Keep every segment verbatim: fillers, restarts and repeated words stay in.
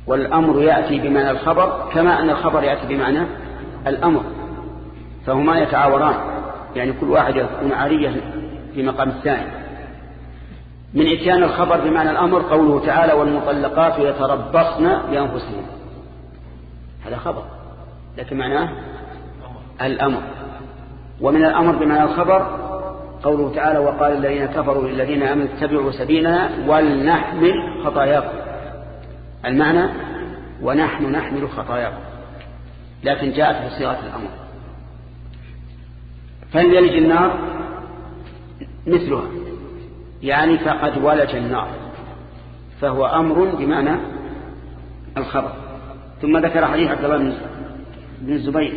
والأمر يأتي بمعنى الخبر كما أن الخبر يأتي بمعنى الأمر، فهما يتعاوران، يعني كل واحد يكون عارية في مقام الثاني. من إتيان الخبر بمعنى الأمر قوله تعالى والمطلقات يتربصن بأنفسهن، هذا خبر لكن معناه الأمر. ومن الأمر بمعنى الخبر قوله تعالى وقال الذين كفروا للذين آمنوا اتبعوا سبيلنا ولنحمل خطاياكم، المعنى ونحن نحمل خطاياكم، لكن جاءت بصيغة الأمر. فليلج النار مثلها، يعني فقد ولج النار، فهو أمر بمعنى الخبر. ثم ذكر حديث عبد الله بن الزبير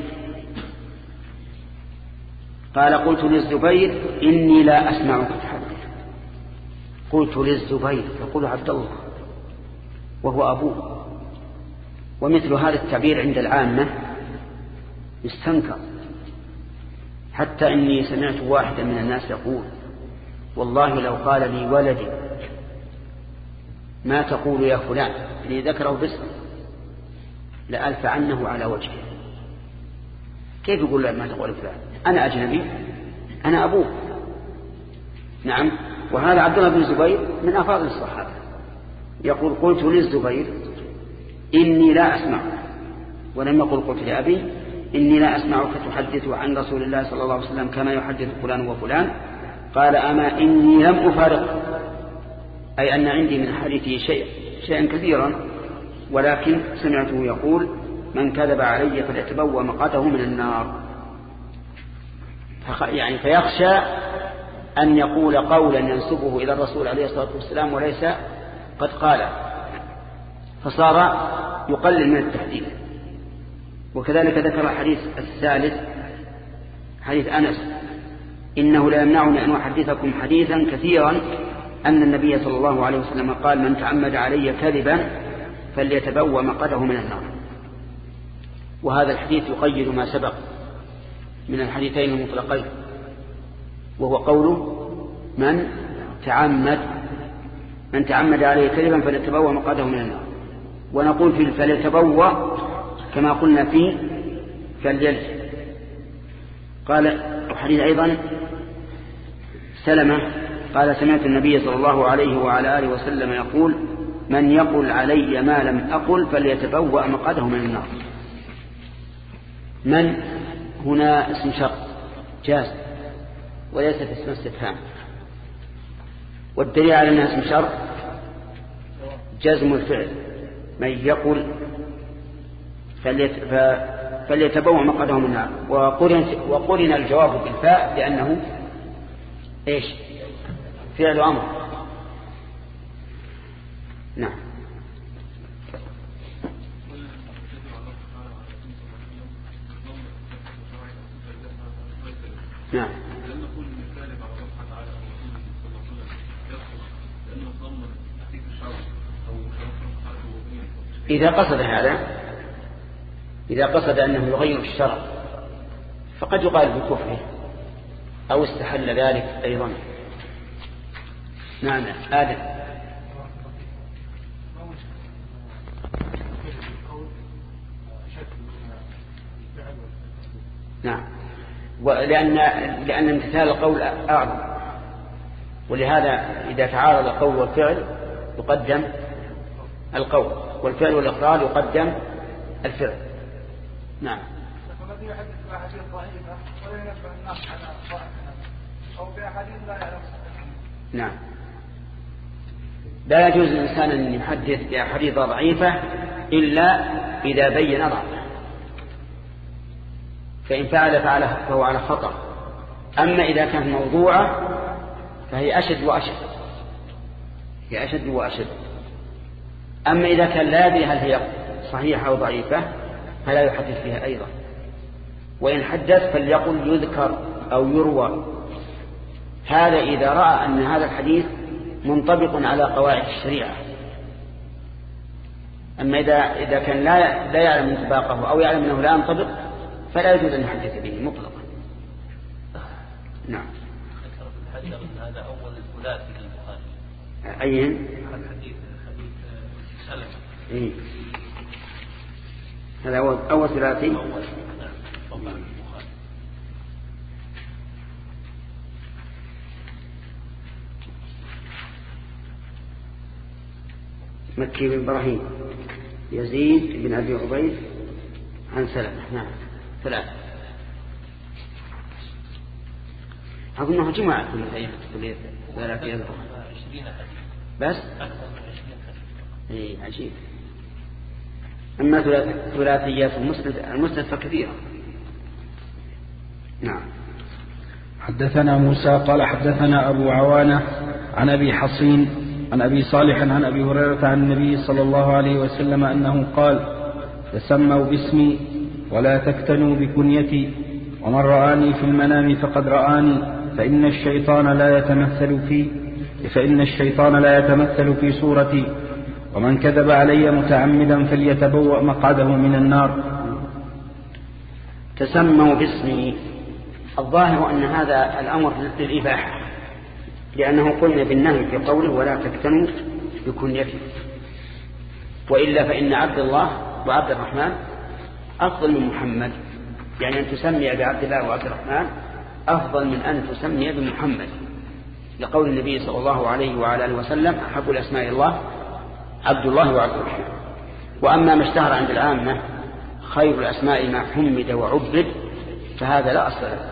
قال قلت للزبير إني لا أسمعك تحدث. قلت للزبير يقول عبد الله وهو أبوه، ومثل هذا التعبير عند العامة يستنكر، حتى إني سمعت واحدا من الناس يقول والله لو قال لي ولدي ما تقول يا فلان اللي ذكره باسمه لألف عنه على وجهه. كيف يقول له ما تقول فلان؟ أنا أجنبي، أنا أبوه. نعم. وهذا عبد الله بن الزبير من أفاضل الصحابة يقول قلت للزبير إني لا أسمع، ولم يقل قلت لأبي إني لا أسمعك تحدث عن رسول الله صلى الله عليه وسلم كما يحدث فلان وفلان. قال أما إني لم أفارق، أي أن عندي من حديثه شيء شيئا كثيرا، ولكن سمعته يقول من كذب علي فليتبوأ مقعده من النار. يعني فيخشى أن يقول قولا ينسبه إلى الرسول عليه الصلاة والسلام وليس قد قال، فصار يقلل من التحديث. وكذلك ذكر الحديث الثالث حديث أنس إنه لا يمنعني أن أحدثكم حديثا كثيرا أن النبي صلى الله عليه وسلم قال من تعمد علي كذبا فليتبوأ مقعده من النار. وهذا الحديث يقيد ما سبق من الحديثين المطلقين، وهو قوله من تعمد من تعمد عليه كذبا فليتبوأ مقعده من النار. ونقول في فليتبوأ كما قلنا في فليلج. قال حديث أيضا سلمة قال سمعت النبي صلى الله عليه وعلى آله وسلم يقول من يقل علي ما لم أقل فليتبوأ مقعده من النار. من هنا اسم شرط جاز وليست اسم استفهام، والدليل على أنها اسم شرط جزم الفعل من يقل فليتبوأ مقعده من النار. وقرن, وقرن الجواب بالفاء لأنه إيش فعل أمر. نعم. نعم. إذا قصد هذا إذا قصد أنه يغير الشرع فقد يقال بكفره أو استحل ذلك أيضا. نعم. آدم. نعم. ولأن لأن امتثال القول أعظم، ولهذا إذا تعارض القول والفعل يقدم القول، والفعل والإقرار يقدم الفعل. نعم. الذي يحدث بأحاديث ضعيفة ولا ينبه الناس على صحتها أو بأحاديث لا يعلم. نعم. لا يجوز للإنسان أن يحدث بأحاديث ضعيفة إلا إذا بين ضعفه، فإن فعل فعله فهو على خطأ. أما إذا كانت موضوعة فهي أشد وأشد هي أشد وأشد. أما إذا كان لا يدري هل هي صحيحة أو ضعيفة فلا يحدث فيها أيضا، وإن حدث فليقل يذكر أو يروى. هذا إذا رأى أن هذا الحديث منطبق على قواعد الشريعة. أما إذا إذا كان لا لا يعلم انطباقه أو يعلم أنه لا ينطبق فلا يجوز أن يحدث به مطلقا. نعم. هذا أول الثلاث في البخاري. أين؟ الحديث حديث سلمة. إيه. هذا أول أول ثلاثي. مكي بن إبراهيم، يزيد بن أبي عبيد، عن سلمة. نعم ثلاثة. أظنها جمعة كل كل ثلاثة يذكر بس. إيه عجيب. أما ثلاثيات المسند المسند فكثيرة. نعم. حدثنا موسى قال حدثنا أبو عوانة عن أبي حصين عن أبي صالح عن أبي هريرة عن النبي صلى الله عليه وسلم أنه قال: تسموا باسمي ولا تكتنوا بكنيتي، ومن رآني في المنام فقد رآني، فإن الشيطان لا يتمثل في فإن الشيطان لا يتمثل في صورتي، ومن كذب علي متعمدا فليتبوأ مقعده من النار. تسموا باسمي، الظاهر أن هذا الأمر للإباحة، لأنه قلنا بالنهي في قوله ولا تكتنوا بكنيته، وإلا فإن عبد الله وعبد الرحمن أفضل من محمد، يعني أن تسمي بعبد الله وعبد الرحمن أفضل من أن تسمي بمحمد، لقول النبي صلى الله عليه وعلى آله وسلم: أحب الأسماء الله عبد الله وعبد الرحمن. وأما ما اشتهر عند العامة خير الأسماء ما حمد وعبد، فهذا لا أصل له.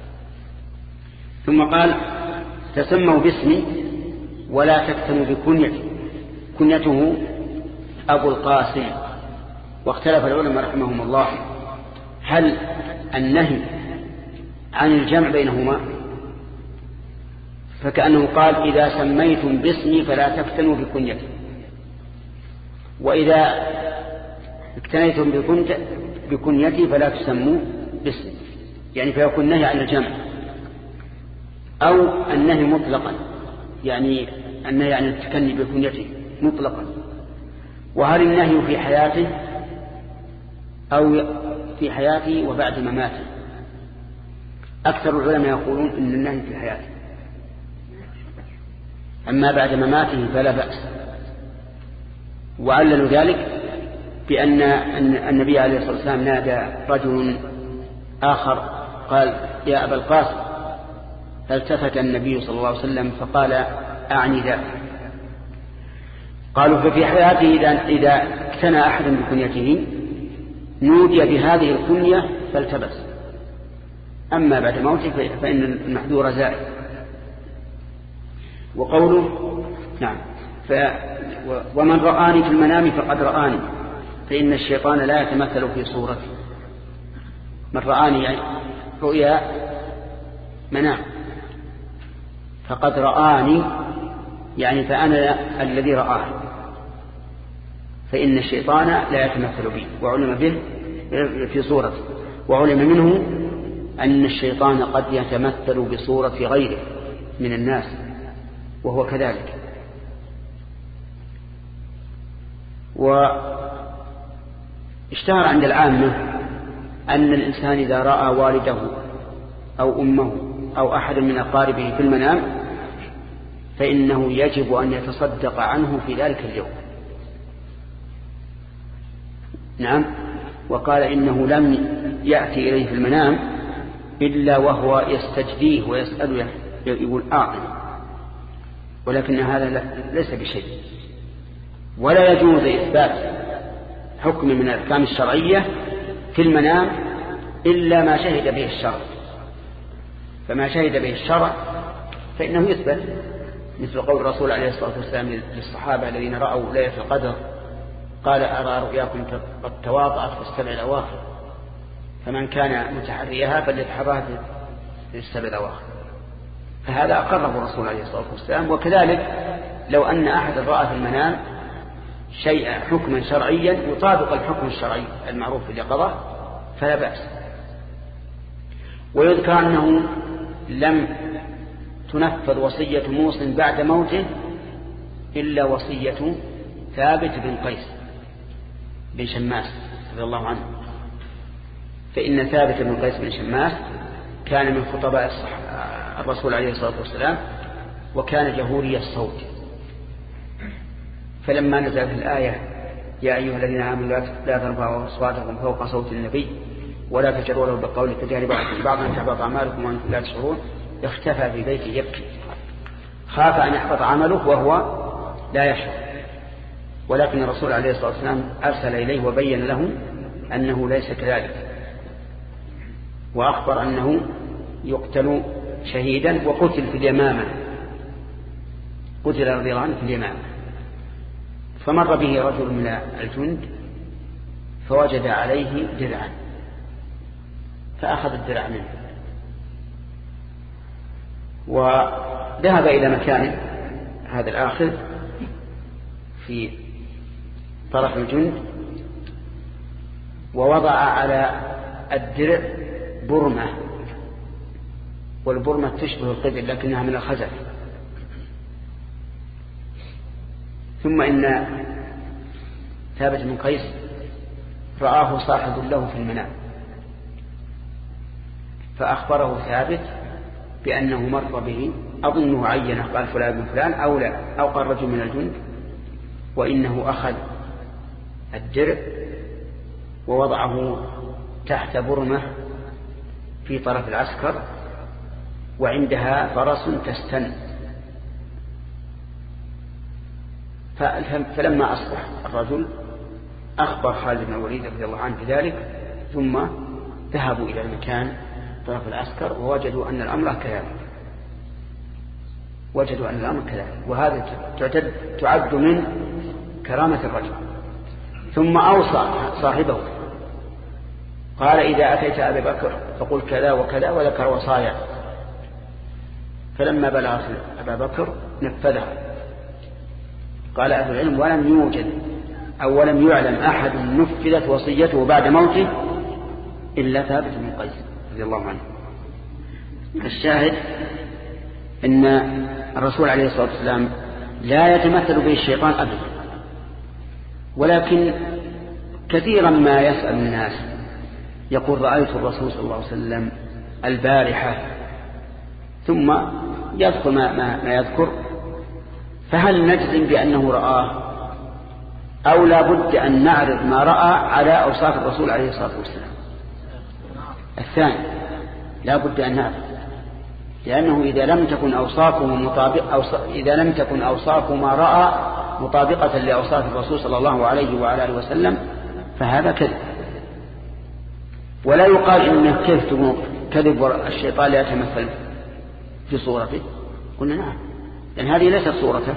ثم قال: تسموا باسمي ولا تكتنوا بكنيتي. كنيته أبو القاسم. واختلف العلماء رحمهم الله هل النهي عن الجمع بينهما، فكأنه قال: إذا سميتم باسمي فلا تكتنوا بكنيتي، وإذا اكتنيتم بكنيتي فلا تسموا باسمي، يعني فيكون نهي عن الجمع، أو النهي مطلقا، يعني النهي عن التكني بكنيته مطلقا. وهل النهي في حياته أو في حياته وبعد مماته؟ أكثر العلماء يقولون إن النهي في حياته، أما بعد مماته فلا بأس. وعللوا ذلك بأن النبي عليه الصلاة والسلام نادى رجل آخر قال: يا أبا القاسم، فالتفت النبي صلى الله عليه وسلم فقال: أعني ذاك. قالوا: ففي حياته إذا اكتنى أحد بكنيته نودي بهذه الكنية فالتبس، أما بعد موته فإن المحذور زائد. وقوله نعم ف ومن رآني في المنام فقد رآني، فإن الشيطان لا يتمثل في صورته. من رآني يعني رؤيا منام، فقد رآني يعني فأنا الذي رآه، فإن الشيطان لا يتمثل به وعلم به في صورته. وعلم منه أن الشيطان قد يتمثل بصورة غيره من الناس، وهو كذلك. واشتهر عند العامة أن الإنسان إذا رأى والده أو أمه أو أحد من أقاربه في المنام فإنه يجب أن يتصدق عنه في ذلك اليوم. نعم. وقال: إنه لم يأتي إليه في المنام إلا وهو يستجديه ويسأله، يقول أعطني، ولكن هذا ليس بشيء. ولا يجوز إثبات حكم من الأحكام الشرعية في المنام إلا ما شهد به الشرع، فما شهد به الشرع فإنه يثبت، مثل قول الرسول عليه الصلاة والسلام للصحابة الذين رأوا ليلة القدر: قال: أرى رؤياكم قد تواطأت في السبع الأواخر، فمن كان متحريها فليتحرها في السبع الأواخر. فهذا أقره الرسول عليه الصلاة والسلام. وكذلك لو أن أحد رأى في المنام شيء حكما شرعيا يطابق الحكم الشرعي المعروف في اليقظة فلا بأس. ويذكر أنه لم تنفذ وصية موصٍ بعد موته إلا وصية ثابت بن قيس بن شماس رضي الله عنه، فإن ثابت بن قيس بن شماس كان من خطباء الرسول عليه الصلاة والسلام، وكان جهوري الصوت. فلما نزلت الآية يا أيها الذين آمنوا لا ترفعوا أصواتكم فوق صوت النبي ولا تجروا له بالقول كجهر بعضكم أن تحبط أعمالكم وأنتم لا تشعرون. اختفى في بيته يبكي، خاف أن يحبط عمله وهو لا يشعر، ولكن الرسول عليه الصلاة والسلام أرسل إليه وبين له أنه ليس كذلك، وأخبر أنه يقتل شهيدا وقتل في اليمامة، قتل رضي الله عنه في اليمامة. فمر به رجل من الجند فوجد عليه درعا فأخذ الدرع منه وذهب إلى مكان هذا الآخذ في طرف الجند ووضع على الدرع برمة، والبرمة تشبه القدر لكنها من الخزف. ثم إن ثابت بن قيس رآه صاحب له في المنام فأخبره ثابت بأنه مر به، أظنه عينه قال فلان بن فلان أو لا، أو قال رجل من الجند، وإنه أخذ الدرع ووضعه تحت برمة في طرف العسكر وعندها فرس تستن. فلما أصبح الرجل أخبر خالد بن الوليد رضي الله عنه بذلك، ثم ذهبوا إلى المكان طرف العسكر ووجدوا أن الأمر كذلك، وجدوا أن الأمر كذلك، وهذا تعتد تعد من كرامة الرجل. ثم أوصى صاحبه قال إذا أتيت أبي بكر فقل كذا وكذا، وذكر وصايا. فلما بلغ أبا بكر نفذها. قال أهل العلم ولم يوجد أو ولم يعلم أحد نفذت وصيته بعد موته إلا ثابت بن قيس رضي الله عنه. الشاهد أن الرسول عليه الصلاة والسلام لا يتمثل به الشيطان أبدا، ولكن كثيرا ما يسأل الناس يقول رأيت الرسول صلى الله عليه وسلم البارحة، ثم يذكر ما, ما, ما يذكر، فهل نجزم بأنه رآه أو لا بد أن نعرض ما رأى على أوصاف الرسول عليه الصلاة والسلام؟ الثاني لا بد أن نعرض، لأنه إذا لم تكن أوصافه مطابق أوص... إذا لم تكن أوصاف ما رأى مطابقة لأوصاف الرسول صلى الله عليه وعلى آله وسلم فهذا كذب. ولا يقال إنه كيف تقول كذب الشيطان لا يتمثل في صورته، قلنا نعم، لأن هذه ليست صورته.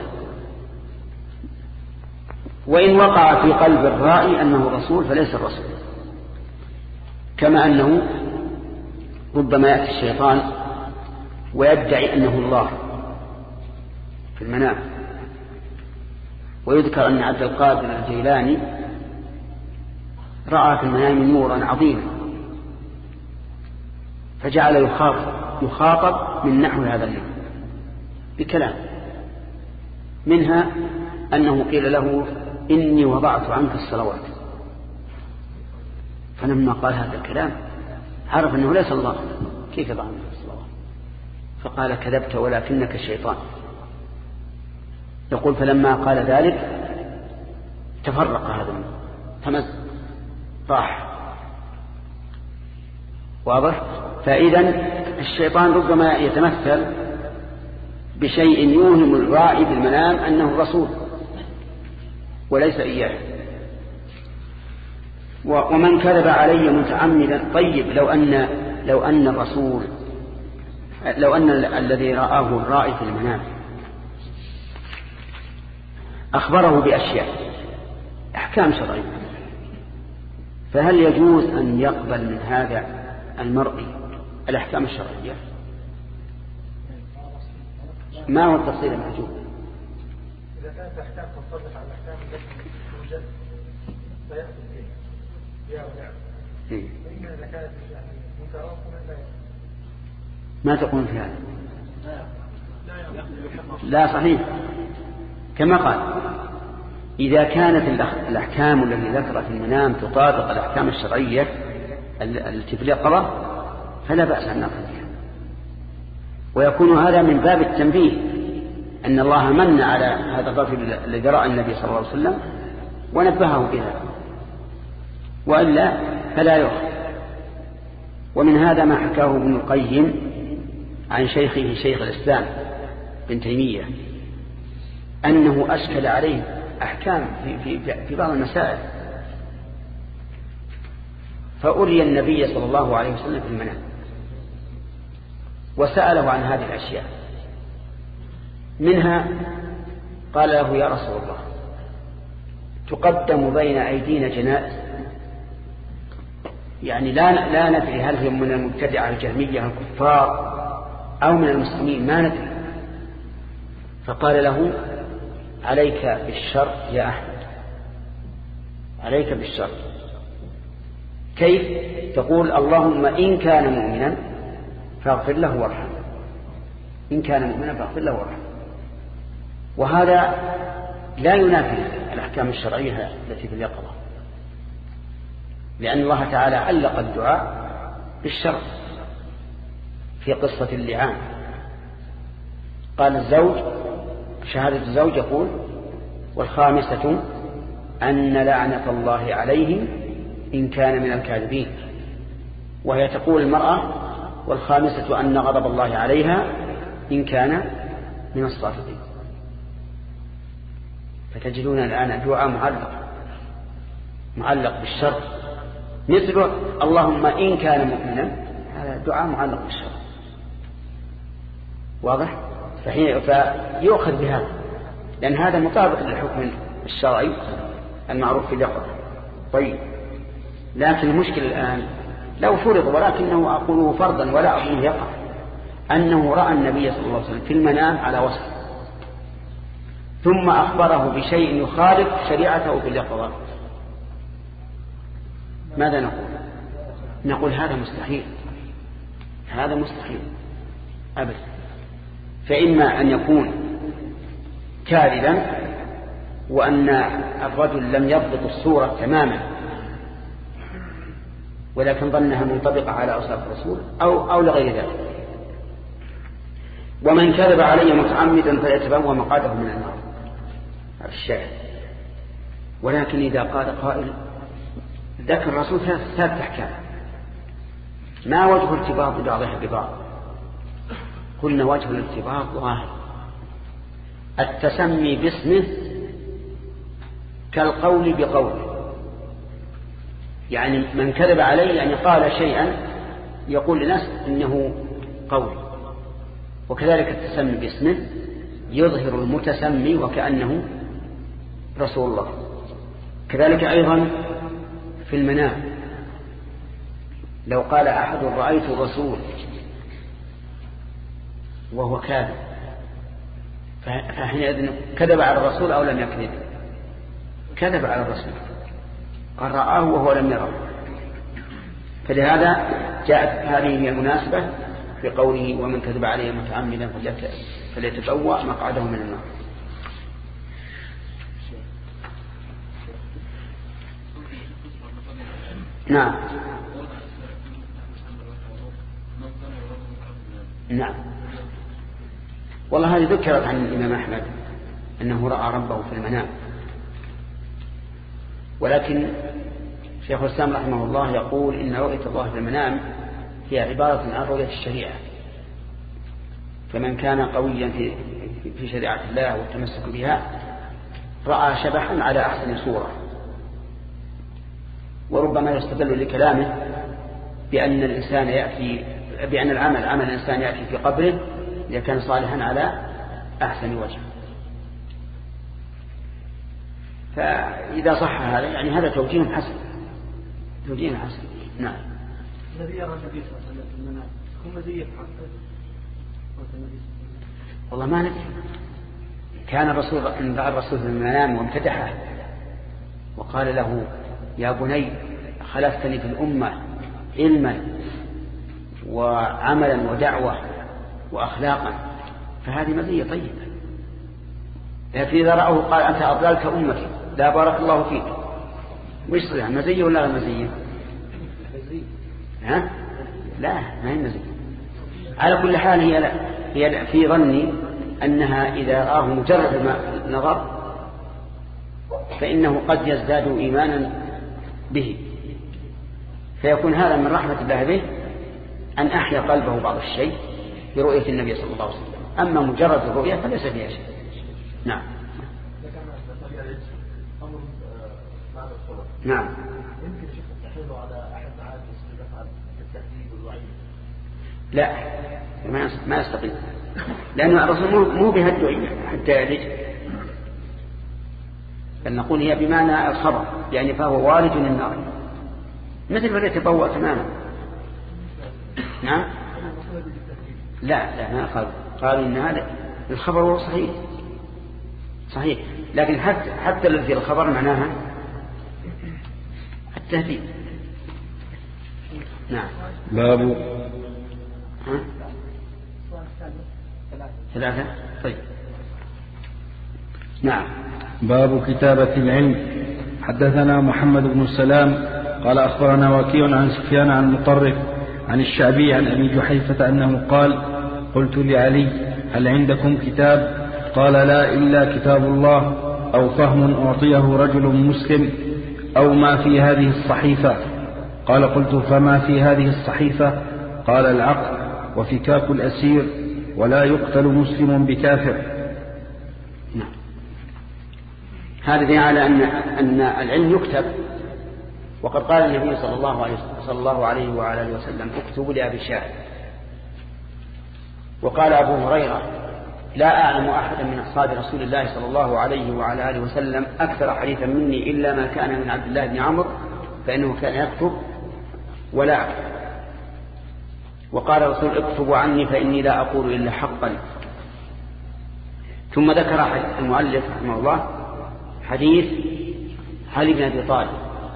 وإن وقع في قلب الرائي أنه رسول فليس الرسول، كما أنه ربما يأتي الشيطان ويدعي أنه الله في المنام. ويذكر أن عبد القادر الجيلاني رأى في المنام نورا عظيما فجعل يخاطب يخاطب من نحو هذا النور بكلام، منها أنه قيل له إني وضعت عنك الصلوات، فلما قال هذا الكلام عرف أنه ليس الله، كيف يضع عنك الصلوات؟ فقال كذبت ولكنك الشيطان. يقول فلما قال ذلك تفرق هذا النور تمزق راح. واضح؟ فإذا الشيطان ربما يتمثل بشيء يوهم الرائي بالمنام أنه رسول وليس إياه. ومن كذب علي متعمدا، طيب لو أن لو أن الرسول لو أن الذي رآه الرائي في المنام أخبره بأشياء أحكام شرعية، فهل يجوز أن يقبل من هذا المرء الأحكام الشرعية؟ ما هو التفصيل المحجوب؟ إذا كانت الأحكام تنطبق على الأحكام التي توجد فيأخذ فيها ونعم، وإما إذا كانت منكرات فلا يأخذ. ما تقول في هذا؟ لا صحيح، كما قال إذا كانت الأحكام التي ذكرت في المنام تطابق الأحكام الشرعية التي في اليقظة فلا بأس أن نأخذ فيها. ويكون هذا من باب التنبيه أن الله من على هذا الرجل الذي رأى النبي صلى الله عليه وسلم ونبهه بها، وإلا فلا يؤخذ. ومن هذا ما حكاه ابن القيم عن شيخه شيخ الإسلام ابن تيمية، أنه أشكل عليه أحكام في, في, في بعض المسائل، فأري النبي صلى الله عليه وسلم في المنام وسأله عن هذه الأشياء. منها قال له: يا رسول الله، تقدم بين أيدينا جنائز، يعني لا لا ندري هل هي من المبتدعة الجهمية الكفار أو من المسلمين، ما ندري. فقال له: عليك بالشر يا أحمد، عليك بالشر. كيف؟ تقول: اللهم إن كان مؤمنا فاغفر له وارحمه، إن كان مؤمنا فاغفر له وارحمه. وهذا لا ينافي الأحكام الشرعية التي في اليقظة، لأن الله تعالى علق الدعاء بالشر في قصة اللعان. قال الزوج شهادة الزوج يقول: والخامسة أن لعنة الله عليهم إن كان من الكاذبين. وهي تقول المرأة: والخامسة أن غضب الله عليها إن كان من الصادقين. فتجدون الآن دعاء معلق معلق بالشر، مثل اللهم إن كان مؤمنا، هذا دعاء معلق بالشر، واضح؟ فحين فيؤخذ بهذا، لأن هذا مطابق للحكم الشرعي المعروف في اليقظة. طيب، لكن المشكلة الآن لو فرض، ولكنه أقوله فرضا ولا أقوله يقع، أنه رأى النبي صلى الله عليه وسلم في المنام على وصف، ثم أخبره بشيء يخالف شريعته في اليقظة، ماذا نقول؟ نقول هذا مستحيل، هذا مستحيل أبدا. فإما أن يكون كاذبا وأن الرجل لم يضبط الصورة تماما ولكن ظنها منطبقة على أوصاف الرسول، أو, أو لغير ذلك. ومن كذب علي متعمدا فليتبوأ مقعده من النار، هذا الشاهد. ولكن إذا قال قائل: ذكر الرسول ثلاث أحكام، ما وجه ارتباط بعضها ببعض؟ قلنا وجه الارتباط واحد، التسمي باسمه كالقول بقوله، يعني من كذب عليه يعني قال شيئا يقول للناس إنه قول، وكذلك التسمي باسمه يظهر المتسمي وكأنه رسول الله. كذلك أيضا في المنام، لو قال أحد: رأيت الرسول، وهو كاذب، فحينئذ كذب على الرسول أو لم يكذب؟ كذب على الرسول، قال رآه وهو لم يره. فلهذا جاءت هذه هي المناسبة في قوله: ومن كذب عليه متعمدا فليتبوأ مقعده من النار. نعم نعم والله هذه ذكرت عن الإمام أحمد أنه رأى ربه في المنام، ولكن شيخ الإسلام رحمه الله يقول إن رؤية الله في المنام هي عبارة عن رؤية الشريعة، فمن كان قويا في في شريعة الله والتمسك بها رأى شبحا على أحسن صورة. وربما يستدل لكلامه بأن الإنسان يأتي بأن العمل عمل الإنسان يأتي في قبره إذا كان صالحا على أحسن وجه. فإذا صح هذا يعني هذا توجيه حسن، توجيه حسن. نعم. الذي يرى النبي صلى الله عليه وسلم في المنام هم الذي يفعل. والله ما ندري. كان الرسول إن رأى الرسول في المنام وامتدحه وقال له: يا بني خلفتني في الأمة علما وعملا ودعوة وأخلاقا، فهذه مزية طيبة. لكن إذا رأوه قال: أنت أضللت أمتي لا بارك الله فيك، وش صلح؟ مزية ولا مزية؟ ها؟ لا، ما هي مزية. على كل حال هي, لا. هي في ظني أنها إذا رآه مجرد ما نظر فإنه قد يزداد إيمانا به، فيكون هذا من رحمة الله به أن أحيا قلبه بعض الشيء برؤية النبي صلى الله عليه وسلم. أما مجرد الرؤية فليس فيها شيء. نعم. نعم. يمكن شيخ تحيله على أحد معاد يفعل التهديد والوعيد؟ لا، ما يستقيم، لأن الرسول مو بهدئ حتى يلج، بل نقول هي بمعنى الخبر، يعني فهو وارد للنار مثل ما يتبوأ تماما. نعم. لا لا ما قالوا قالوا إن هذا الخبر هو صحيح صحيح، لكن حتى حتى الذي الخبر معناها التهديد. نعم. باب ها؟ ثلاثة. طيب. نعم. باب كتابة العلم. حدثنا محمد بن السلام قال أخبرنا وكيع عن سفيان عن مطرف عن الشعبي عن أبي جحيفة أنه قال: قلت لعلي: هل عندكم كتاب؟ قال: لا، إلا كتاب الله، أو فهم أعطيه رجل مسلم، أو ما في هذه الصحيفة. قال: قلت: فما في هذه الصحيفة؟ قال: العقل وفكاك الأسير، ولا يقتل مسلم بكافر. نعم. هذا دليل على أن أن العلم يكتب، وقد قال النبي صلى الله عليه صلى الله عليه وعلى اله وسلم: اكتبوا لأبي شاهد. وقال أبو هريرة: لا أعلم أحدا من أصحاب رسول الله صلى الله عليه وعلى اله وسلم أكثر حديثا مني إلا ما كان من عبد الله بن عمرو، فإنه كان يكتب ولا أكتب. وقال الرسول: اكتبوا عني فإني لا أقول إلا حقا. ثم ذكر المؤلف رحمه الله حديث علي بن أبي طالب،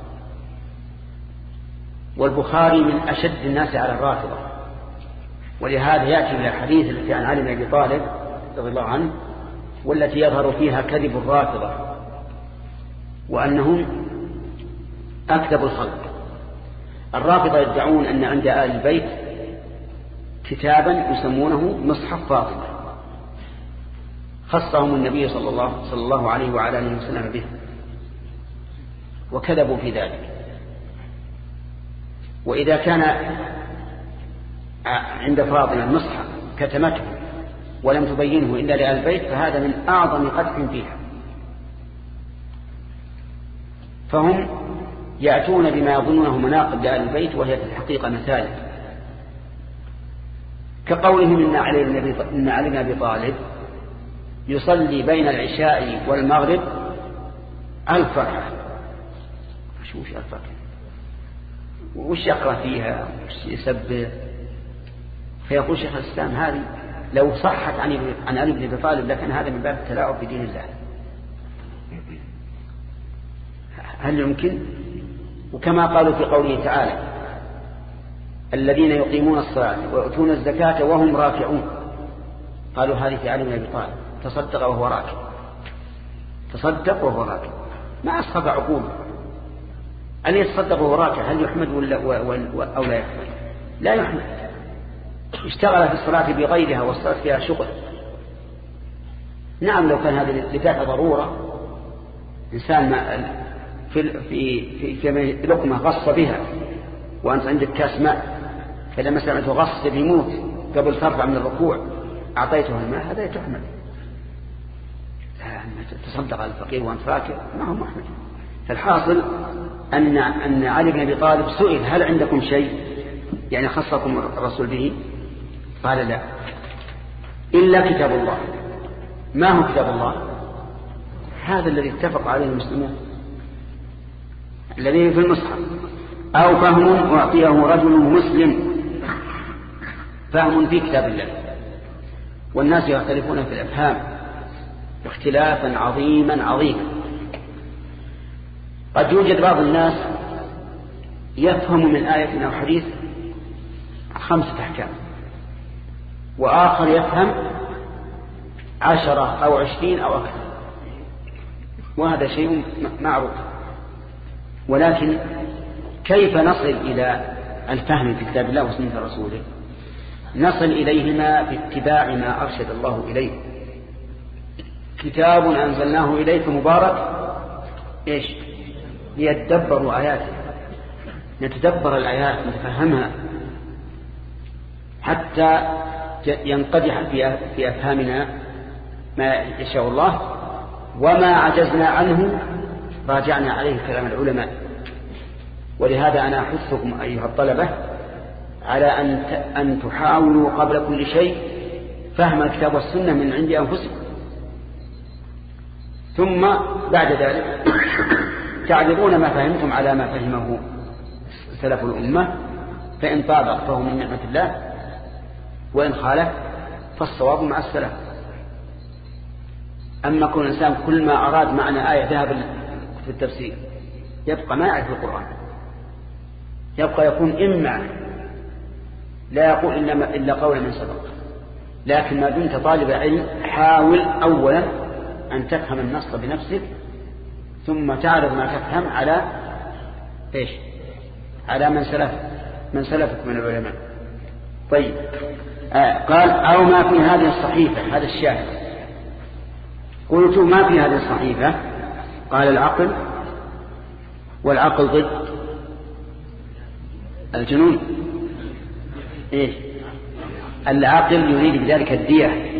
والبخاري من أشد الناس على الرافضة، ولهذا يأتي من الحديث التي عن علي بن أبي طالب رضي الله عنه والتي يظهر فيها كذب الرافضة وأنهم أكذب الخلق. الرافضة يدعون أن عند آل البيت كتابا يسمونه مصحف فاطمة خصهم النبي صلى الله, صلى الله عليه وعلى آله وسلم به، وكذبوا في ذلك. وإذا كان عند فاطمة المصحف كتمته ولم تبينه إلا لآل البيت فهذا من أعظم قدح فيها. فهم يأتون بما يظنونه مناقب لآل البيت وهي في الحقيقة مثالب، كقولهم إن علي بن أبي طالب يصلي بين العشاء والمغرب ألف ركعة. شو وش ألف ركعة؟ وش يقرأ فيها؟ وش يسبح؟ فيقول شيخ الإسلام: هذه لو صحت عن علي بن أبي طالب لكن هذا من باب التلاعب بدين الله. هل يمكن؟ وكما قالوا في قوله تعالى: الذين يقيمون الصلاة ويؤتون الزكاة وهم راكعون، قالوا هذه في علي بن أبي طالب تصدق وهو راكع، تصدق وهو راكع، ما أسخط عقوله. أن يتصدق وهو راكع هل يحمد ولا أو لا يحمد؟ لا يحمد. اشتغل في الصلاة بغيرها والصلاة فيها شغل. نعم لو كان هذا لذات ضرورة، إنسان ما في في في لقمة غص بها وأنت عندك كاس ماء، فلما سمعته غص بيموت قبل ترفع من الركوع أعطيته الماء، هذا تحمد. تصدق على الفقير وأنت راكع ما هو محمد. فالحاصل أن أن علي بن أبي طالب سئل: هل عندكم شيء يعني خصكم الرسول به؟ قال: لا، إلا كتاب الله. ما هو كتاب الله؟ هذا الذي اتفق عليه المسلمون، الذي في المصحف. أو فهم أعطيه رجل مسلم، فهم في كتاب الله. والناس يختلفون في الأفهام اختلافا عظيما عظيما. قد يوجد بعض الناس يفهم من آية أو حديث خمسة أحكام، وآخر يفهم عشرة أو عشرين أو أكثر، وهذا شيء معروف. ولكن كيف نصل إلى الفهم في كتاب الله وسنة رسوله؟ نصل إليهما باتباع ما أرشد الله إليه. كتاب أنزلناه إليك مبارك إيش ليتدبروا آياته، نتدبر الآيات نتفهمها حتى ينقدح في أفهامنا ما يشاء الله، وما عجزنا عنه راجعنا عليه كلام العلماء. ولهذا أنا أحثكم أيها الطلبة على أن أن تحاولوا قبل كل شيء فهم الكتاب والسنة من عند أنفسكم، ثم بعد ذلك تعرضون ما فهمتم على ما فهمه سلف الأمة، فإن طابق فهو من نعمة الله، وإن خالف فالصواب مع السلف. أما كل إنسان كل ما أراد معنى آية ذهب في التفسير يبقى ما يعرف القرآن، يبقى يكون إما لا يقول إلا, إلا قول من سبق. لكن ما دمت طالب علم حاول أولا أن تفهم النص بنفسك، ثم تعرض ما تفهم على إيش على من سلف من سلفك من العلماء. طيب آه قال أو ما في هذه الصحيفة، هذا الشاهد. قلت ما في هذه الصحيفة؟ قال العقل، والعقل ضد الجنون. إيه العقل يريد بذلك الدية،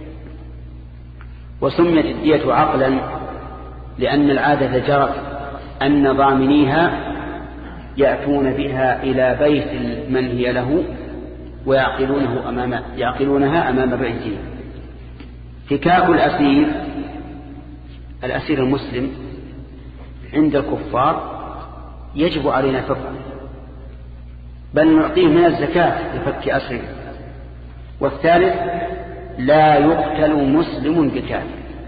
وسميت الدية عقلا لأن العادة جرت أن ضامنيها يأتون بها إلى بيت من هي له ويعقلونه أمام يعقلونها أمام بيته. فكاك الأسير، الأسير المسلم عند الكفار يجب علينا فكه، بل نعطيه من الزكاة لفك أسره. والثالث لا يقتل مسلم بكافر،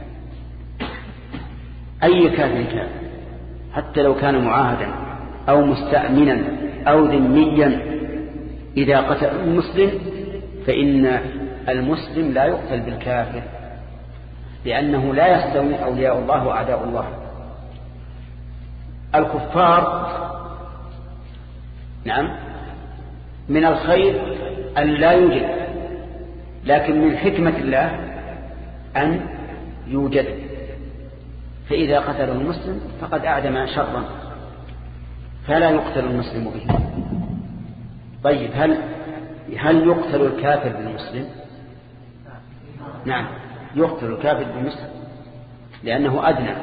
أي كافر كان، حتى لو كان معاهدا أو مستأمنا أو ذميا، إذا قتل المسلم فإن المسلم لا يقتل بالكافر، لأنه لا يستوي أولياء الله وأعداء الله. الكفار نعم من الخير أن لا يوجد، لكن من حكمة الله أن يوجد، فإذا قتله المسلم فقد أعدم شرا، فلا يقتل المسلم به. طيب هل هل يقتل الكافر بالمسلم؟ نعم يقتل الكافر بالمسلم لأنه أدنى.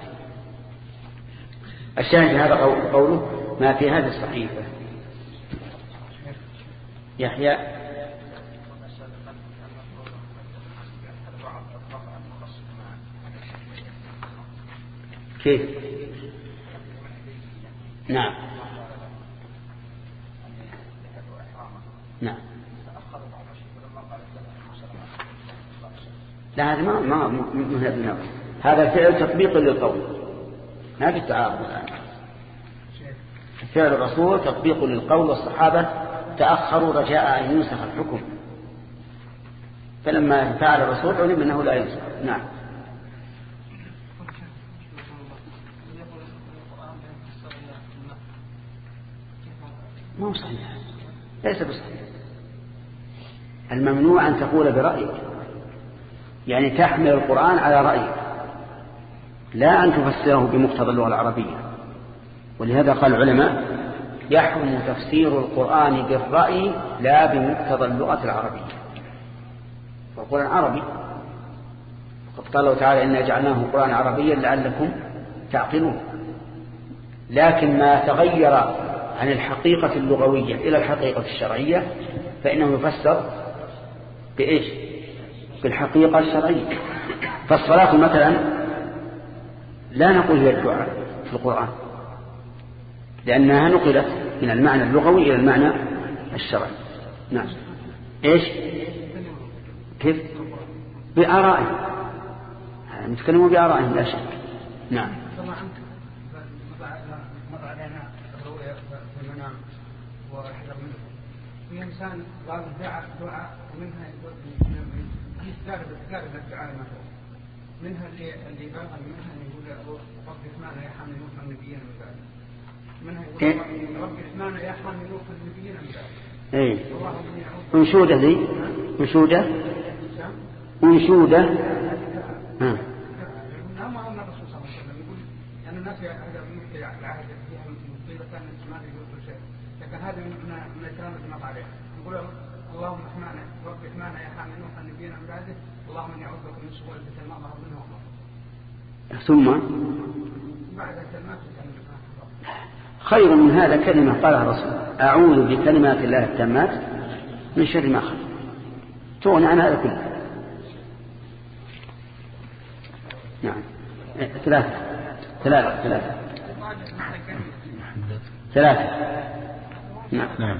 الشاهد هذا قوله ما في هذه الصحيفة. يحيى كيف؟ نعم نعم لا هذا ما ما من هذا النوع، هذا الفعل تطبيق للقول، ما في تعارض الآن. فعل الرسول تطبيق للقول، والصحابة تأخروا رجاء أن ينسخ الحكم، فلما فعل الرسول علم أنه لا ينسخ. نعم ما هو صحيح، ليس بصحيح. الممنوع أن تقول برأيك، يعني تحمل القرآن على رأيك، لا أن تفسره بمقتضى اللغة العربية. ولهذا قال العلماء يحرم تفسير القرآن بالرأي لا بمقتضى اللغة العربية، والقرآن عربي، قد قال الله تعالى إنا جعلناه قرآن عربيا لعلكم تعقلون. لكن ما تغير عن الحقيقة اللغوية إلى الحقيقة الشرعية فإنه يفسر بإيش؟ بالحقيقة الشرعية. فالصلاة مثلا لا نقول هي الدعاء في القرآن، لأنها نقلت من المعنى اللغوي إلى المعنى الشرعي. نعم إيش؟ كيف؟ بآرائهم، نتكلم بآرائهم لا شك. نعم في إنسان قال دعاء دعاء ومنها يستقرب يستقرب الدعاء مثلا، منها اللي اللي قال منها اللي يقول رب اسمعنا يا حامل نوح النبيين من بعد، منها يقول رب اسمعنا يا حامل نوح النبيين من بعد. إيه أنشودة ذي أنشودة أنشودة. ها. ما هو الرسول صلى الله عليه وسلم يقول يعني الناس في هذا من العهد فيها مصيبة كان ما يقول شيء، لكن هذا من من الكلام اللي نقع عليه. نقول اللهم احمانا رب احمانا يا حامل نوح نبينا من بعده، اللهم اني اعوذ بك من شرور الفتن ما ظهر منه وما ثم بعد كلمات خير من هذا كلمة قالها الرسول: أعوذ بكلمات الله التامات من شر ما خلق. تغني عن هذا كله. نعم. ثلاثة ثلاثة ثلاثة ثلاثة نعم نعم.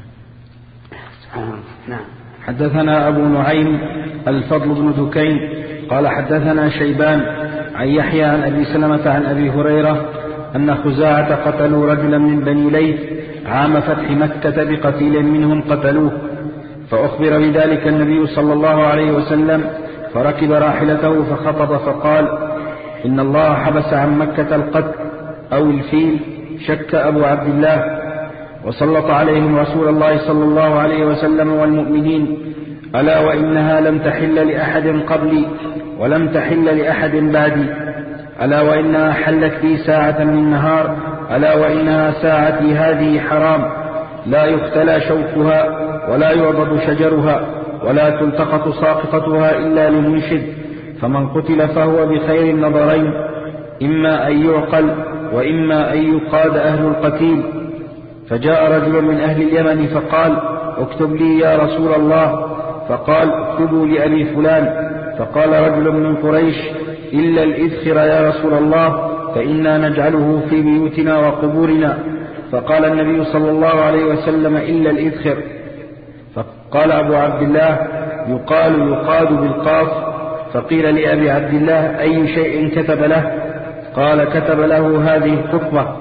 نعم. حدثنا أبو نعيم الفضل بن دكين قال حدثنا شيبان عن يحيى عن أبي سلمة عن أبي هريرة أن خزاعة قتلوا رجلا من بني ليث عام فتح مكة بقتيل منهم قتلوه، فأخبر بذلك النبي صلى الله عليه وسلم، فركب راحلته فخطب فقال: إن الله حبس عن مكة القتل أو الفيل، شك أبو عبد الله، وسلط عليهم رسول الله صلى الله عليه وسلم والمؤمنين، ألا وإنها لم تحل لأحد قبلي ولم تحل لأحد بعدي، ألا وإنها حلت لي ساعة من نهار، ألا وإنها ساعتي هذه حرام، لا يختلى شوكها ولا يعضد شجرها ولا تلتقط ساقطتها إلا لمنشد، فمن قتل فهو بخير النظرين، إما أن يعقل وإما أن يقاد أهل القتيل. فجاء رجل من أهل اليمن فقال: اكتب لي يا رسول الله. فقال: اكتبوا لأبي فلان. فقال رجل من قريش: إلا الإذخر يا رسول الله، فإنا نجعله في بيوتنا وقبورنا. فقال النبي صلى الله عليه وسلم: إلا الإذخر. فقال أبو عبد الله: يقال يقاد بالقاف. فقيل لأبي عبد الله: أي شيء كتب له؟ قال: كتب له هذه الخطبة.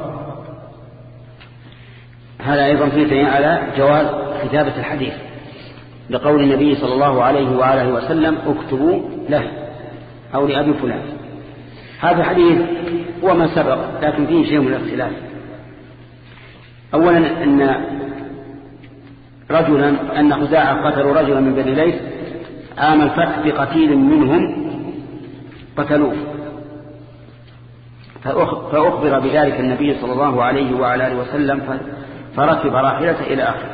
هذا أيضا فيه دليل على جواز كتابة الحديث، لقول النبي صلى الله عليه وآله وسلم: اكتبوا له أو لأبي فلان. هذا الحديث هو ما سبق، لكن فيه شيء من الاختلاف. أولا أن رجلا أن خزاعة قتلوا رجلا من بني ليث عام الفتح بقتيل منهم قتلوه، فأخبر بذلك النبي صلى الله عليه وعلى آله وسلم، فركب راحلته إلى آخر.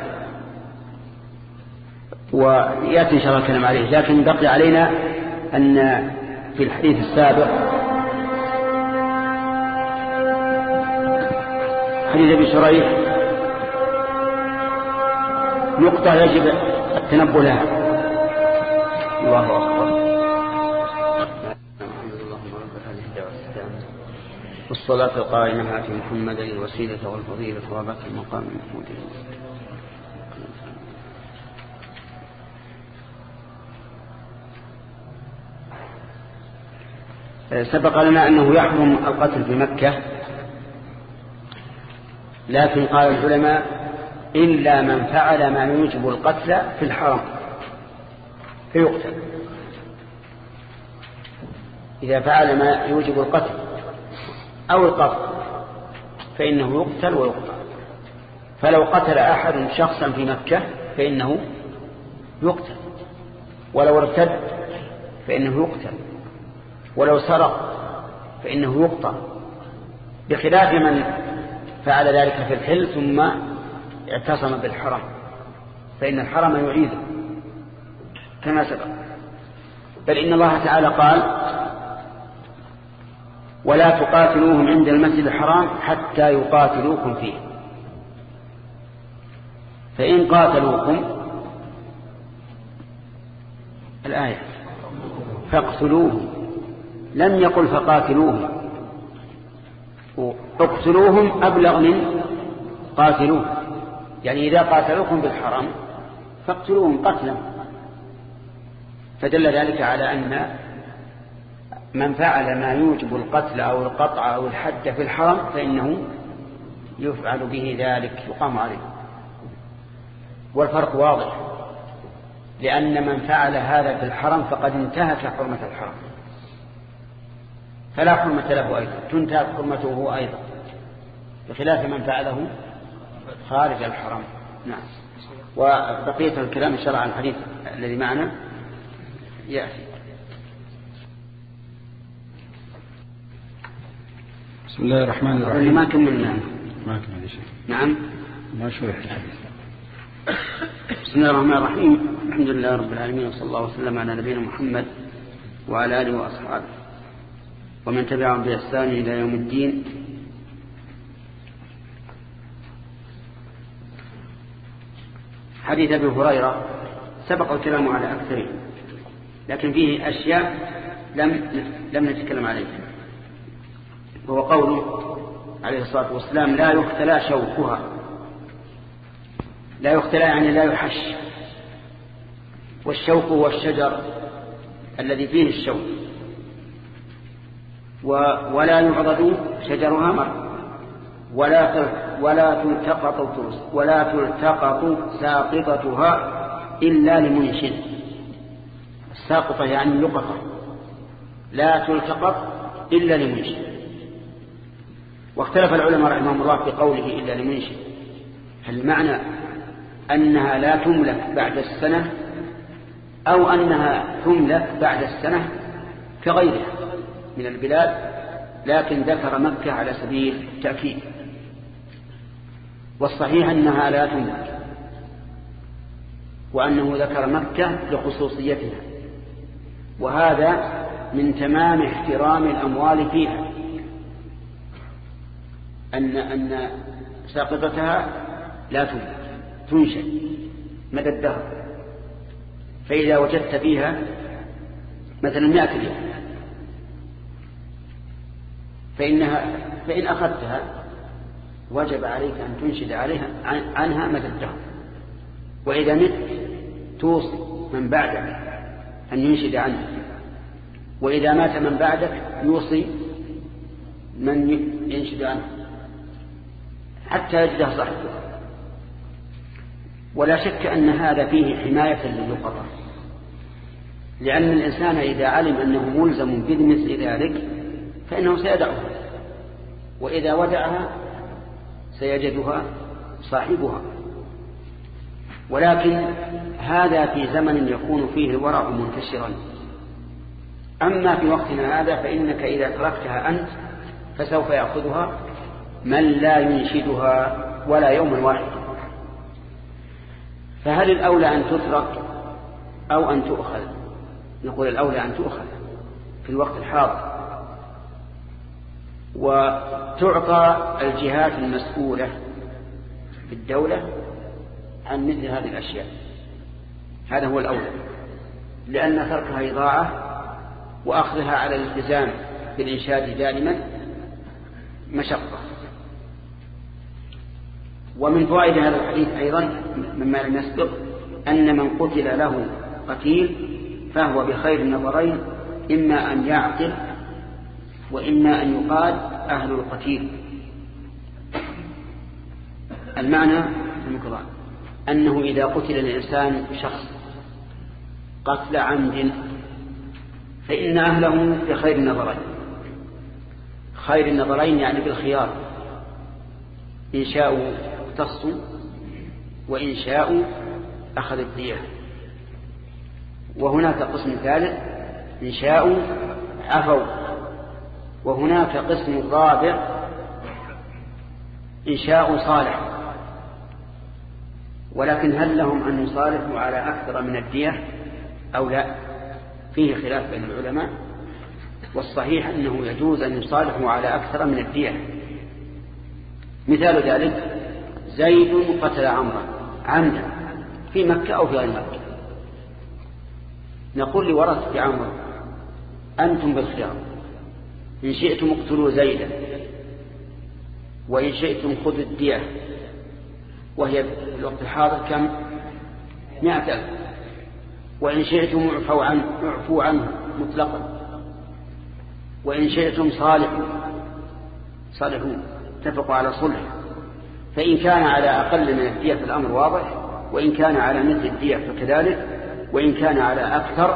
ويأتي إن شاء الله الكلام عليه، لكن بقي علينا أن في الحديث السابق حديث أبي شريح نقطة يجب التنبه لها. الله أكبر. والصلاة القائمة آت محمدا الوسيلة والفضيلة وبعث المقام المحمود. سبق لنا أنه يحرم القتل في مكة، لكن قال العلماء: إلا من فعل ما يوجب القتل في الحرم فيقتل. إذا فعل ما يوجب القتل أو القتل فإنه يقتل ويقطع. فلو قتل أحد شخصا في مكة فإنه يقتل، ولو ارتد فإنه يقتل، ولو سرق فإنه يقطع، بخلاف من فعل ذلك في الحل ثم اعتصم بالحرم، فإن الحرم يعيده كما سبق. بل إن الله تعالى قال: ولا تقاتلوهم عند المسجد الحرام حتى يقاتلوكم فيه. فإن قاتلوكم الآية فاقتلوهم، لم يقل فقاتلوهم، اقتلوهم أبلغ من قاتلوهم، يعني إذا قاتلوكم بالحرام فاقتلوهم قتلا. فدل ذلك على أن من فعل ما يوجب القتل أو القطع أو الحد في الحرم فإنه يفعل به ذلك، يقام عليه. والفرق واضح، لأن من فعل هذا في الحرم فقد انتهك حرمة الحرم، فلا حرمة له أيضا، تنتهك حرمته هو أيضا، بخلاف من فعله خارج الحرم. نعم. وبقية الكلام إن شاء الله عن الحديث الذي معنا يأتي. بسم الله الرحمن الرحيم. ما كملنا. ما كمل شيء. نعم. ما شرح الحديث. بسم الله الرحمن الرحيم. الحمد لله رب العالمين وصلى الله وسلم على نبينا محمد وعلى آله وأصحابه ومن تبعهم بإحسان إلى يوم الدين. حديث أبي هريرة سبق الكلام على أكثره، لكن فيه أشياء لم لم نتكلم عليها، وهو قوله عليه الصلاة والسلام: لا يختلى شوكها. لا يختلى يعني لا يحش، والشوك هو الشجر الذي فيه الشوك، ولا يعضد شجرها مر، ولا ولا تلتقط ولا تلتقط ساقطتها إلا لمنشد. الساقطة يعني اللقطة، لا تلتقط إلا لمنشد. واختلف العلماء رحمهم الله في قوله إلا لمنشد، هل المعنى أنها لا تملك بعد السنة أو أنها تملك بعد السنة كغيرها من البلاد، لكن ذكر مكة على سبيل التأكيد. والصحيح أنها لا تملك، وأنه ذكر مكة لخصوصيتها، وهذا من تمام احترام الأموال فيها، أن أن ساقطتها لا تملك، تنشأ مدى الدهر. فإذا وجدت فيها مثلا مئة ريال فإنها فإن أخذتها وجب عليك أن تنشد عليها عنها مدى الدهر. وإذا مت توصي من بعدك أن ينشد عنها، وإذا مات من بعدك يوصي من ينشد عنها حتى يجده صاحبه. ولا شك أن هذا فيه حماية للقطة، لأن الإنسان إذا علم أنه ملزم بمثل ذلك فإنه سيدعها، وإذا ودعها سيجدها صاحبها. ولكن هذا في زمن يكون فيه الورع منتشرا. أما في وقتنا هذا فإنك إذا تركتها أنت فسوف يأخذها من لا ينشدها ولا يوم واحد. فهل الأولى أن تترك أو أن تؤخذ؟ نقول الأولى أن تؤخذ في الوقت الحاضر، وتعطى الجهات المسؤولة في الدولة عن مثل هذه الأشياء. هذا هو الأولى، لأن تركها إضاعة، وأخذها على الالتزام بالإنشاد دائما مشقة. ومن فوائد هذا الحديث أيضا مما لم يسبق أن من قتل له قتيل فهو بخير النظرين، إما أن يعقل وإما أن يقاد أهل القتيل. المعنى المقران أنه إذا قتل الإنسان شخص قتل عمد فإن أهله بخير النظرين. خير النظرين يعني بالخيار، إن شاءوا اقتصوا وإن شاءوا أخذ الدية. وهناك قسم ثالث إن شاءوا عفوا، وهناك قسم رابع إن شاءوا صالحوا. ولكن هل لهم أن يصالحوا على أكثر من الدية أو لا؟ فيه خلاف بين العلماء، والصحيح أنه يجوز أن يصالحوا على أكثر من الدية. مثال ذلك زيد قتل عمرا عمدا في مكة أو في غير مكة، نقول لورثة عمرو أنتم بالخيار، إن شئتم اقتلوا زيدا وإن شئتم خذوا الدية، وهي في الوقت الحاضر كم؟ مئة ألف. وإن شئتم اعفوا عنه اعفوا عنه مطلقا، وإن شئتم صالحوا صالحون اتفقوا على صلح. فإن كان على أقل من الدية فالأمر واضح، وإن كان على مثل الدية فكذلك، وإن كان على أكثر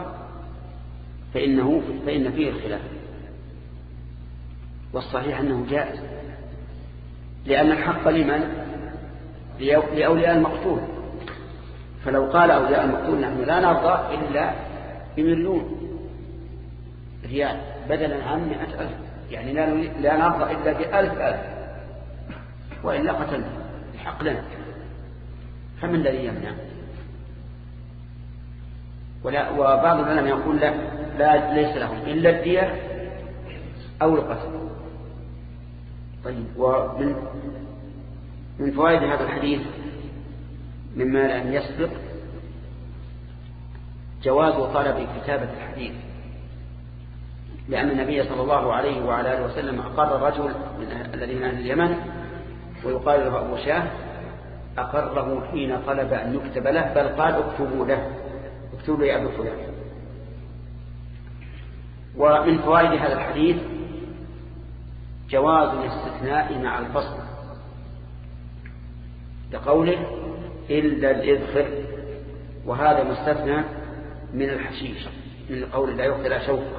فإنه فإن فيه الخلاف. والصحيح أنه جائز، لأن الحق لمن؟ لأولياء المقتول. فلو قال أولياء المقتول نحن لا نرضى إلا بمليون ريال بدلا عن مئة ألف يعني لا لا نرضى إلا بألف ألف وإلا قتلنا الحق لنا، فمن الذي يمنع؟ ولا وبعض العلماء يقول لا, لا ليس لهم إلا الدية أو القتل. طيب، ومن من فوائد هذا الحديث مما لم يسبق جواز طلب كتابة الحديث، لأن النبي صلى الله عليه وعلى آله وسلم أقر رجل من الذين من أهل اليمن ويقال له أبو شاه، أقره حين طلب أن يكتب له، بل قال اكتبوا له، اكتبوا لي أبو فلان. ومن فوائد هذا الحديث جواز الاستثناء مع الفصل، لقوله إلا الإذخر، وهذا مستثنى من الحشيش، من قول لا يقتل شوكه.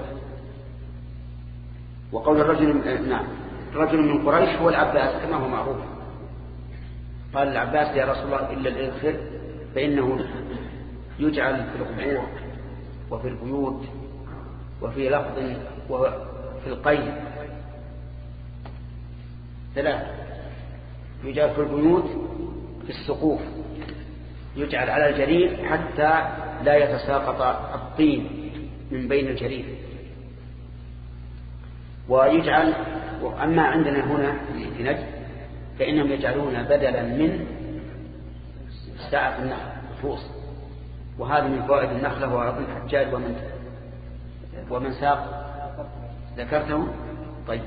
وقول الرجل نعم رجل من قريش هو العباس كما هو معروف، قال العباس يا رسول الله إلا الإذخر فإنه يجعل في القبور وفي البيوت وفي لفظ وفي القيد ثلاثة، يجعل في البيوت في السقوف، يجعل على الجرير حتى لا يتساقط الطين من بين الجرير، ويجعل. وأما عندنا هنا في نجد فإنهم يجعلون بدلا من ساعة النخل فوص، وهذا من فوائد النخلة وابن الحجاج ومن ومن ساق ذكرته. طيب،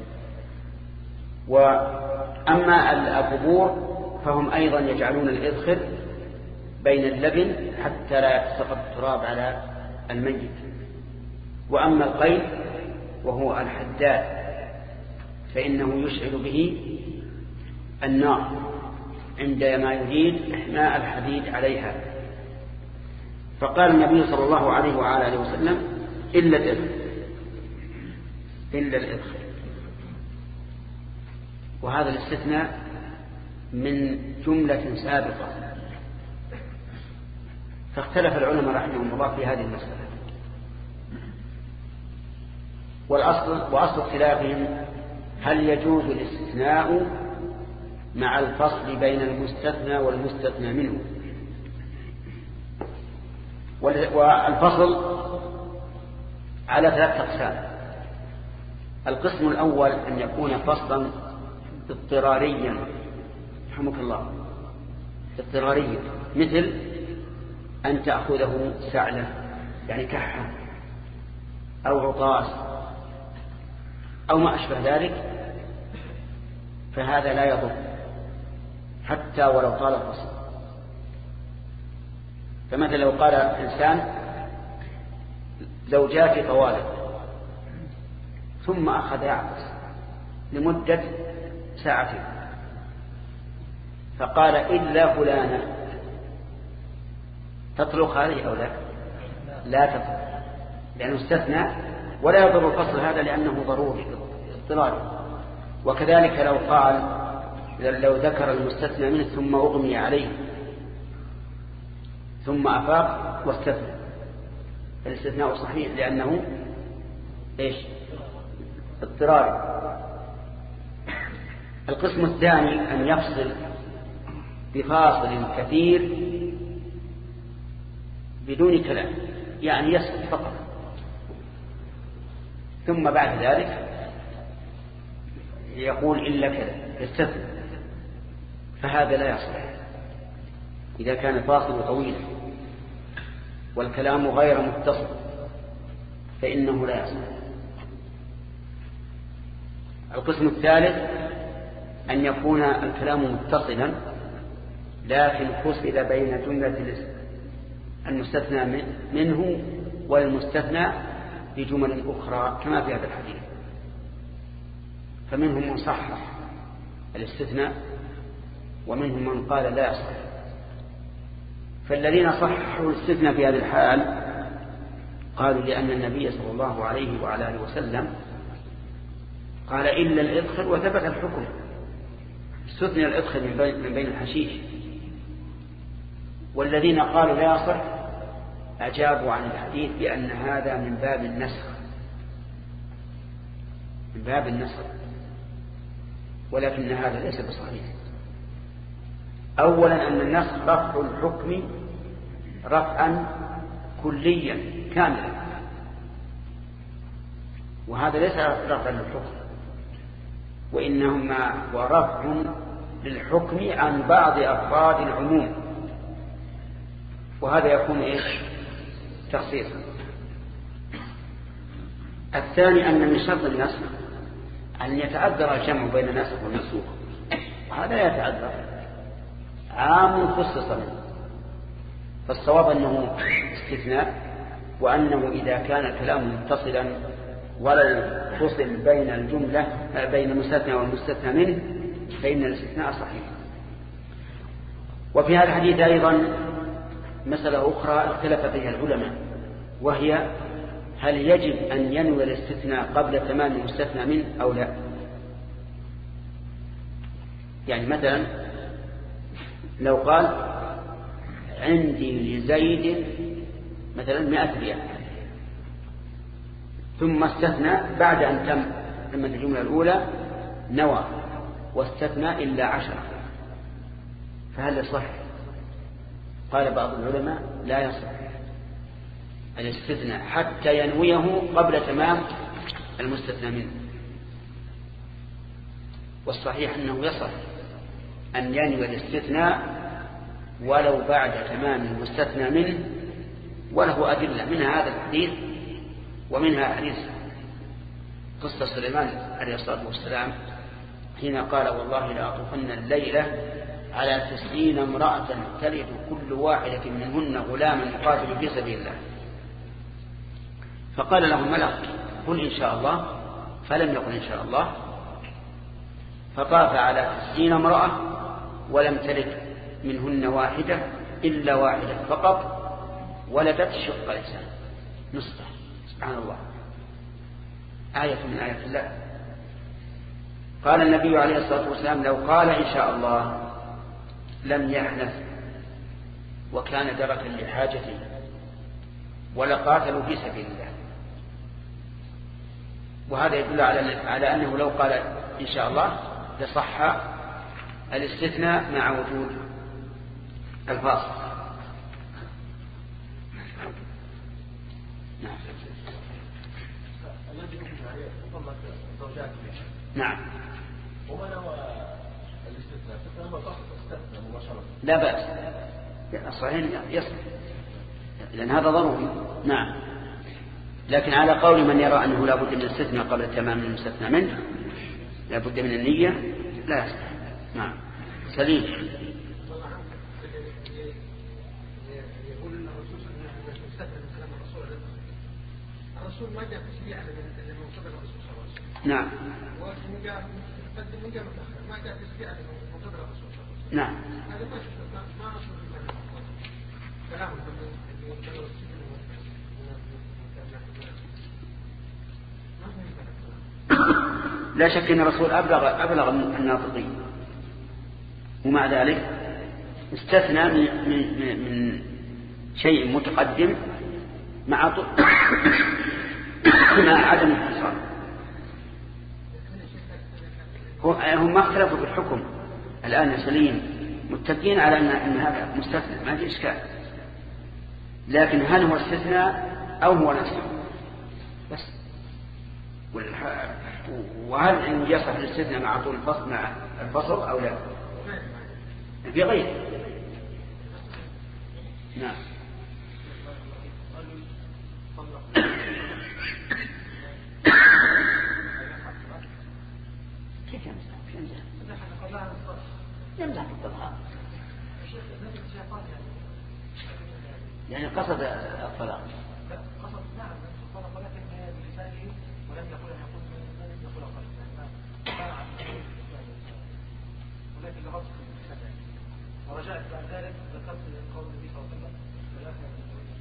وأما القبور فهم أيضا يجعلون الإذخر بين اللبن حتى لا يتساقط التراب على الميت. وأما القيد وهو الحداد فإنه يشعل به النار عندما يريد إحماء الحديد عليها. فقال النبي صلى الله عليه وعلى آله وسلم إلا الإذخر، إلا الإذخر. وهذا الاستثناء من جملة سابقة، فاختلف العلماء رحمهم الله في هذه المسألة. والأصل وأصل اختلافهم هل يجوز الاستثناء مع الفصل بين المستثنى والمستثنى منه. والفصل على ثلاث أقسام. القسم الأول أن يكون فصلا اضطراريا، رحمك الله، اضطراريا، مثل أن تأخذه سعلة يعني كحة أو عطاس أو ما أشبه ذلك، فهذا لا يضر حتى ولو طال الفصل. فمثلا لو قال إنسان زوجاتي طوالق ثم أخذ يعطس لمدة ساعتين فقال إلا فلانة، تطلق هذه أو لا؟ لا تطلق، لأنه استثنى ولا يضر الفصل هذا لأنه ضروري اضطراري. وكذلك لو قال لو ذكر المستثنى منه ثم أغمي عليه ثم أفاق واستثنى، الاستثناء صحيح لأنه إيش؟ اضطراري. القسم الثاني أن يفصل بفاصل كثير بدون كلام، يعني يسكت فقط، ثم بعد ذلك يقول إلا كذا يستثنى، فهذا لا يصلح إذا كان الفاصل طويلا والكلام غير متصل، فإنه لا يصلح. القسم الثالث أن يكون الكلام متصلا لكن فصل بين جملة المستثنى منه والمستثنى بجمل أخرى كما في هذا الحديث. فمنهم من صحح الاستثناء ومنهم من قال لا يصح. فالذين صححوا الاستثناء في هذه الحال قالوا لأن النبي صلى الله عليه وعلى آله وسلم قال إلا الإدخل وثبت الحكم، استثنى الإدخل من بين الحشيش. والذين قالوا لا يصح أجابوا عن الحديث بأن هذا من باب النسخ، من باب النسخ، ولكن هذا ليس بصحيح. أولا أن النسخ رفع الحكم رفعا كليا كاملا، وهذا ليس رفعا للحكم، وإنما هو رفع للحكم عن بعض أفراد العموم، وهذا يكون إيش؟ تخصيصا. الثاني أن من شرط النسخ أن يتعذر الجمع بين الناسخ والمنسوخ، وهذا يتعذر، عام خصص منه، فالصواب أنه استثناء، وأنه إذا كان الكلام متصلا ولا يفصل بين الجملة بين المستثنى والمستثنى منه فإن الاستثناء صحيح. وفي هذا الحديث أيضا مسألة أخرى اختلف فيها العلماء، وهي هل يجب أن ينوي الاستثناء قبل تمام المستثنى منه أو لا؟ يعني مثلا لو قال عندي لزيد مثلا مئة ريال، ثم استثنى بعد أن تم لما الجملة الأولى نوى واستثنى إلا عشرة، فهل يصح؟ قال بعض العلماء لا يصح الاستثناء حتى ينويه قبل تمام المستثنى منه، والصحيح أنه يصح أن ينوي الاستثناء ولو بعد تمام المستثنى منه، وله أدلة، منها هذا الحديث ومنها حديث قصة سليمان عليه الصلاة والسلام حين قال والله لأطوفن الليلة على تسعين امرأة تلد كل واحدة منهن غلاما يقاتل في سبيل الله، فقال له الملك قل إن شاء الله، فلم يقل إن شاء الله، فطاف على تسعين امرأة ولم تلد منهن واحدة إلا واحدة فقط ولدت شق لسان نصفه. سبحان الله، آية من آيات الله. قال النبي عليه الصلاة والسلام لو قال إن شاء الله لم يحنث وكان دركا لحاجته ولقاتلوا في سبيل الله، وهذا يدل على على أنه لو قال إن شاء الله لصح الاستثناء مع وجود الفاصل. نعم. نعم. لا بأس، الصحيح يصح لأن هذا ضروري. نعم. لكن على قول من يرى أنه لا بد من الاستثناء قبل تمام المستثنى منه، لا بد من النية، لا يصح. نعم. سليم. يقول ان الرسول استثنى من كلام الرسول، الرسول ما جاء تشريع لمن قبل الرسول صلى الله عليه وسلم. نعم. ومن جاء مقدم من جاء متأخر ما جاء تشريع لمن قبل الرسول صلى الله عليه وسلم. نعم. هذا ما ما ما أصل كلام لا شك أن الرسول أبلغ أبلغ من الناطقين، ومع ذلك استثنى من, من, من شيء متقدم مع مع عدم الاتصال. هم ما اختلفوا في الحكم الآن يا سليم، متفقين على أن هذا مستثنى ما في إشكال، لكن هل هو استثناء أو هو نسخ بس؟ وهل إن يصح الاستثناء مع طول الفصل مع الفصل أو لا؟ في غيره. نعم. كيف يمزح؟ يمزح يمزح في الطلحة، يعني قصد الطلاق. قصد نعم الطلاق، ولكن بلسانه ولم يقل يقول لم يقل قلب، ولكن لغصب بلسانه. ورجعت بعد ذلك ذكرت قول النبي صلى الله عليه وسلم.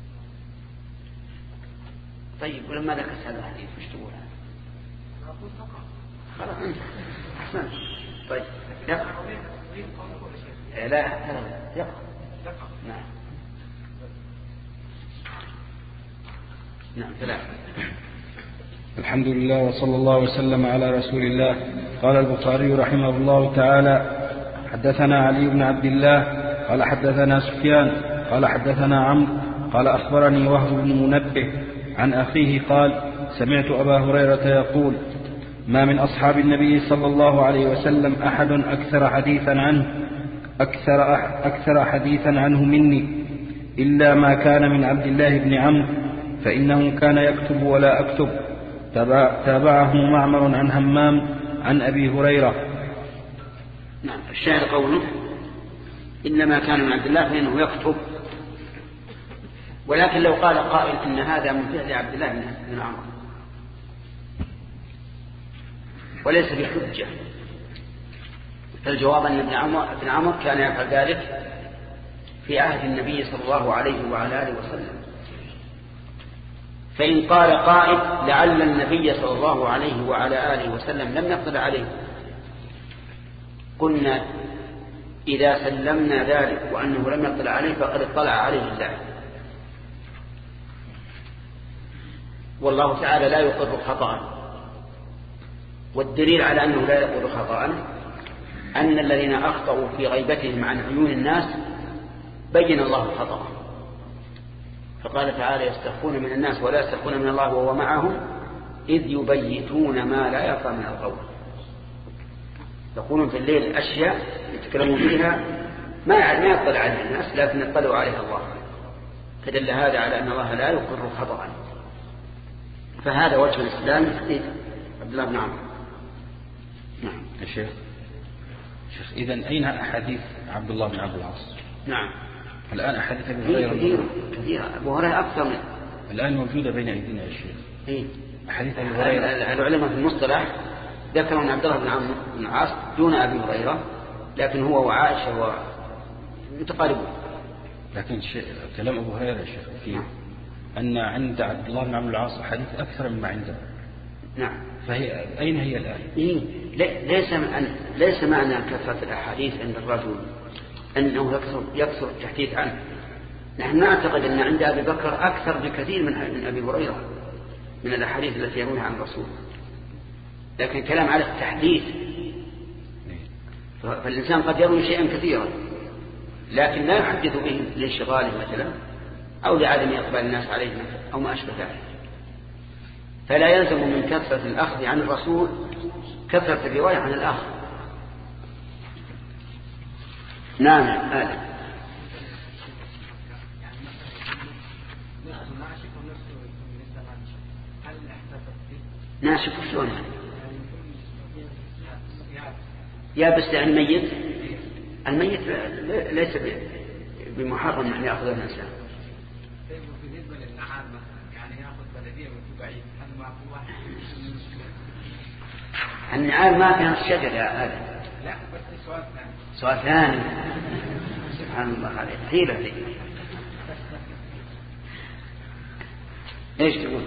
طيب ولما ذكرت هذا الحديث وش تقول؟ أقول فقط. خلاص انت أحسن. طيب يقرأ. لا يقرأ. نعم. نعم ثلاثة. الحمد لله وصلى الله وسلم على رسول الله. قال البخاري رحمه الله تعالى: حدثنا علي بن عبد الله قال حدثنا سفيان قال حدثنا عمرو قال أخبرني وهب بن منبه عن أخيه قال: سمعت أبا هريرة يقول: ما من أصحاب النبي صلى الله عليه وسلم أحد أكثر حديثا عنه أكثر, أكثر حديثا عنه مني إلا ما كان من عبد الله بن عمرو فإنه كان يكتب ولا أكتب. تابعه معمر عن همام عن أبي هريرة. نعم. الشاهد قوله: إنما كان من عبد الله فإنه يكتب. ولكن لو قال قائل إن هذا من فعل عبد الله بن عمرو وليس بحجة، فالجواب أن ابن عمرو ابن عمرو كان يفعل ذلك في عهد النبي صلى الله عليه وعلى آله وسلم. فإن قال قائل: لعل النبي صلى الله عليه وعلى آله وسلم لم يطلع عليه، قلنا: إذا سلمنا ذلك وأنه لم يطلع عليه فقد اطلع عليه الله، والله تعالى لا يقر خطأ. والدليل على أنه لا يقر خطأ أن الذين أخطأوا في غيبتهم عن عيون الناس بين الله خطأ، فقال تعالى: يستخفون من الناس ولا يستخفون من الله وهو معهم إذ يبيتون ما لا يرضى من القول. يقولون في الليل أشياء يتكلمون فيها ما يطلع عليها الناس لكن يطلعوا عليها الله، فدل هذا على أن الله لا يقر خطأ. فهذا وجه الإسلام تحديد عبد الله بن عمرو. نعم يا شيخ. شيخ إذن أين أحاديث عبد الله بن عبد العاص؟ نعم. الآن أحاديث أبي هريرة كثيرة كثيرة. أبو هريرة أكثر من الآن موجودة بين أيدينا يا شيخ. إيه؟ أحاديث أبي هريرة. العلماء في المصطلح ذكروا أن عبد الله بن عمرو بن العاص دون أبي هريرة، لكن هو وعائشة هو متقاربون. لكن كلام أبو هريرة يا شيخ فيه نعم. أن عند عبد الله بن عمرو بن العاص حديث أكثر مما عنده. نعم. فهي أين هي الآن؟ إيه؟ ليس من ليس معنى كثرة الأحاديث عند الرجل أنه يكثر يكثر التحديث عنه. نحن نعتقد أن عند أبي بكر أكثر بكثير من من أبي هريرة من الأحاديث التي يرويها عن الرسول، لكن كلام على التحديث، فالإنسان قد يروي شيئا كثيرا لكن لا يحدث به لانشغاله مثلا أو لعدم إقبال الناس عليه أو ما أشبه ذلك. فلا يلزم من كثرة الأخذ عن الرسول كثرة الرواية عن الآخر. نعم. آه. ناشف شلون يابس يعني ميت؟ الميت ليس بمحرم أن يأخذه الإنسان. بالنسبة للنعام يعني يأخذ بلدية من بعيد، هل ما هو واحد؟ النعام ما كانت الشجر يا آدم. لا بس سؤال ثاني. سؤال ثاني. سبحان الله عليك. حيلة لي. ايش تقول؟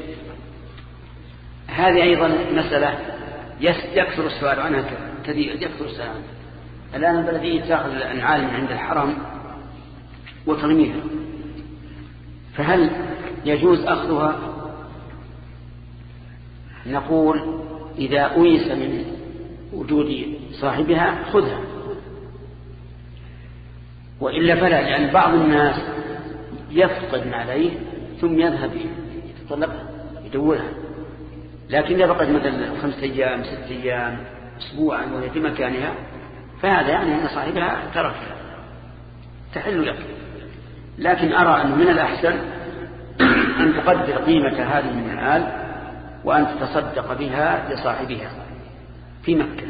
هذه أيضا مسألة يكثر السؤال عنها كثير، يكثر السؤال. الآن البلدية تأخذ النعال من عند الحرم وترميها، فهل يجوز أخذها؟ نقول إذا أويس من وجود صاحبها خذها، وإلا فلا، لأن بعض الناس يفقد عليه ثم يذهب يتطلبها يدورها، لكن إذا بقت مثلا خمسة أيام ست أيام أسبوعا وهي في مكانها فهذا يعني أن صاحبها تركها تحل لك. لكن أرى أن من الأحسن أن تقدر قيمة هذه النعال وأن تتصدق بها لصاحبها في مكة.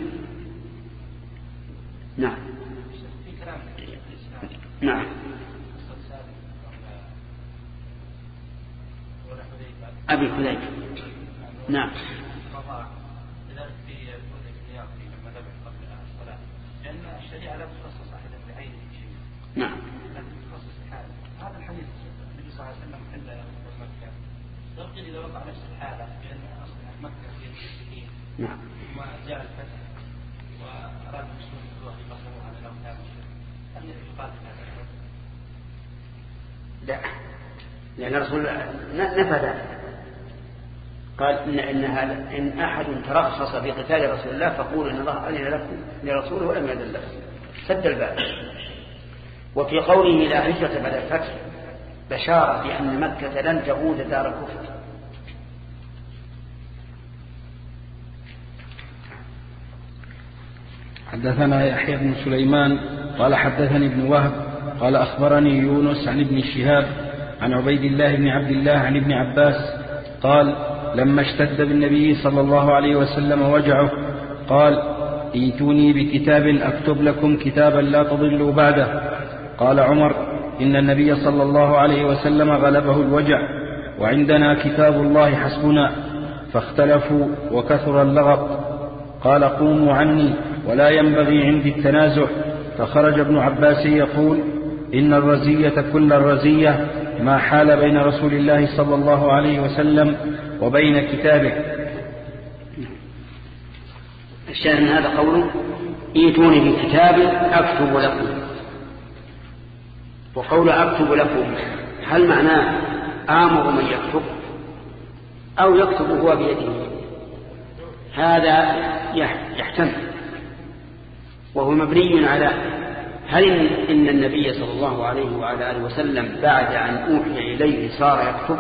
نعم. نعم. أبي حذيفة. نعم. نعم. هذا الحديث النبي صلى الله عليه وسلم حل يخرج مكة، يمكن إذا وقع نفس الحالة بأن أصبحت مكة في المشركين. نعم. وجاء الفتح وأراد المسلمين الله يقصروا على الأوثان هل يقال هذا؟ لا، لأن الرسول نفى ذلك قال إن, إن, هذا إن أحد ترخص في قتال رسول الله فقول إن الله أذن لكم لرسوله ولم يأذن لكم، سد الباب. وفي قوله لا هجرة بعد الفتح بشارة بأن مكة لن تعود دار الكفر. حدثنا يحيى بن سليمان قال حدثني ابن وهب قال أخبرني يونس عن ابن شهاب عن عبيد الله بن عبد الله عن ابن عباس قال لما اشتد بالنبي صلى الله عليه وسلم وجعه قال ائتوني بكتاب أكتب لكم كتابا لا تضلوا بعده. قال عمر إن النبي صلى الله عليه وسلم غلبه الوجع وعندنا كتاب الله حسبنا، فاختلفوا وكثر اللغط. قال قوموا عني ولا ينبغي عندي التنازع. فخرج ابن عباس يقول إن الرزية كل الرزية ما حال بين رسول الله صلى الله عليه وسلم وبين كتابه. الشاهد من هذا قوله ائتوني بكتاب أكتب لكم. وقول أكتب لكم هل معناه آمر من يكتب أو يكتب هو بيده؟ هذا يحتمل، وهو مبني على هل إن النبي صلى الله عليه وعلى آله وسلم بعد أن أوحي إليه صار يكتب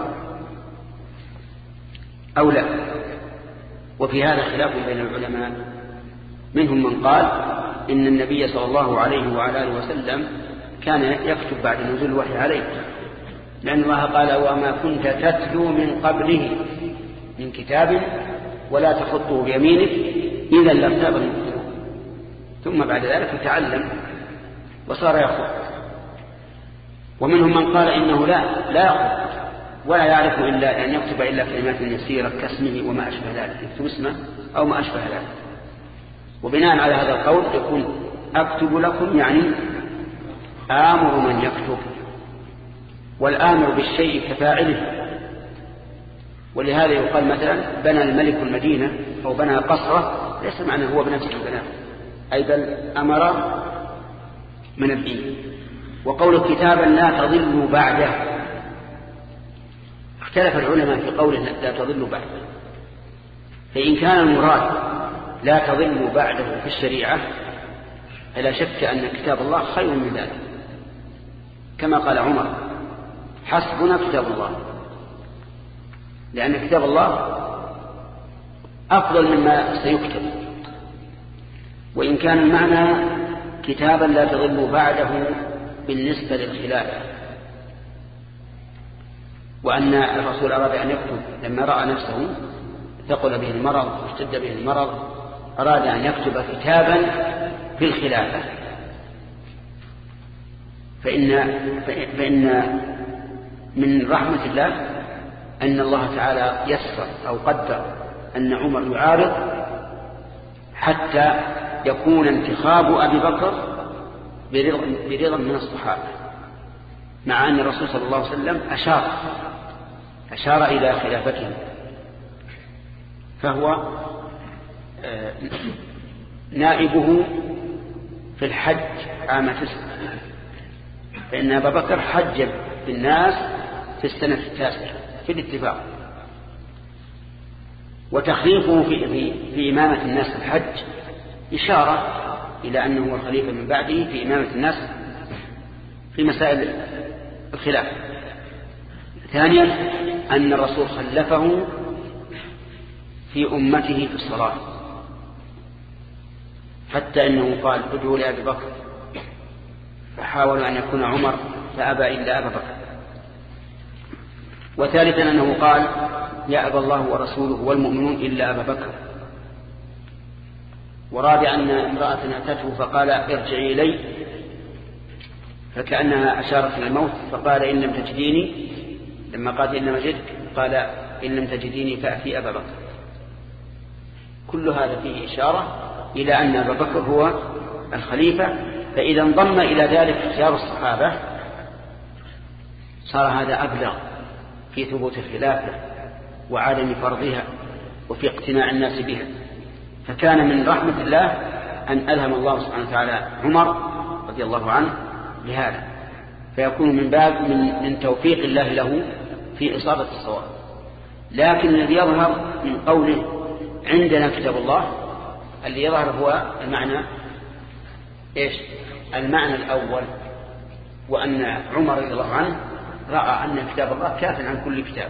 أو لا. وفي هذا خلاف بين العلماء، منهم من قال إن النبي صلى الله عليه وعلى آله وسلم كان يكتب بعد نزول الوحي عليه، لأن الله قال وما كنت تتلو من قبله من كتاب ولا تخطه بيمينك إذا لارتاب المبطلون، ثم بعد ذلك تعلم وصار يخط. ومنهم من قال إنه لا لا يخط ولا يعرف إلا أن يكتب إلا كلمات يسيرة كاسمه وما أشبه ذلك، يكتب اسمه أو ما أشبه ذلك. وبناء على هذا القول يكون أكتب لكم يعني آمر من يكتب، والآمر بالشيء كفاعله. ولهذا يقال مثلا بنى الملك المدينة أو بنى قصره، ليس معنى هو بنفسه بناه، أي بل أمر من الدين. وقول كتابا لا تضلوا بعده، اختلف العلماء في قوله لا تضلوا بعده. فإن كان المراد لا تضلوا بعده في الشريعة فلا شك أن كتاب الله خير من ذلك، كما قال عمر حسبنا كتاب الله، لأن كتاب الله أفضل مما سيكتب. وإن كان المعنى كتابا لا تضلوا بعده بالنسبة للخلافة، وأن الرسول أراد أن يكتب لما رأى نفسه ثقل به المرض واشتد به المرض، أراد أن يكتب كتابا في الخلافة. فإن, فإن من رحمة الله أن الله تعالى يسر أو قدر أن عمر يعارض حتى يكون انتخاب أبي بكر برضا من الصحابة، مع أن الرسول صلى الله عليه وسلم أشار أشار إلى خلافته. فهو نائبه في الحج عام تسع، فإن أبا بكر حج بالناس في السنة التاسعة في الاتفاق. وتخليفه في, في, في إمامة الناس في الحج إشارة إلى أنه هو الخليفة من بعده في إمامة الناس في مسائل الخلاف. ثانيا أن الرسول خلفه في أمته في الصلاة، حتى أنه قال ادعوا لأبي بكر، فحاول أن يكون عمر فأبى إلا أبا بكر. وثالثا أنه قال يأبى الله ورسوله والمؤمنون إلا أبا بكر. ورابعا أن امرأة أتته فقال ارجعي إلي، فكأنها أشارت إلى الموت، فقال إن لم تجديني، لما قالت إن وجدك قال إن لم تجديني فأتي أبا بكر. كل هذا فيه إشارة إلى أن أبا بكر هو الخليفة. فإذا انضم إلى ذلك اختيار الصحابة صار هذا أبلغ في ثبوت الخلافة وعدم فرضها وفي اقتناع الناس بها. فكان من رحمة الله أن ألهم الله سبحانه وتعالى عمر رضي الله عنه لهذا، فيكون من باب من, من توفيق الله له في إصابة الصواب. لكن الذي يظهر من قوله عندنا كتاب الله اللي يظهر هو المعنى إيش؟ المعنى الأول، وأن عمر رضي الله عنه رأى أن كتاب الله كاف عن كل كتاب.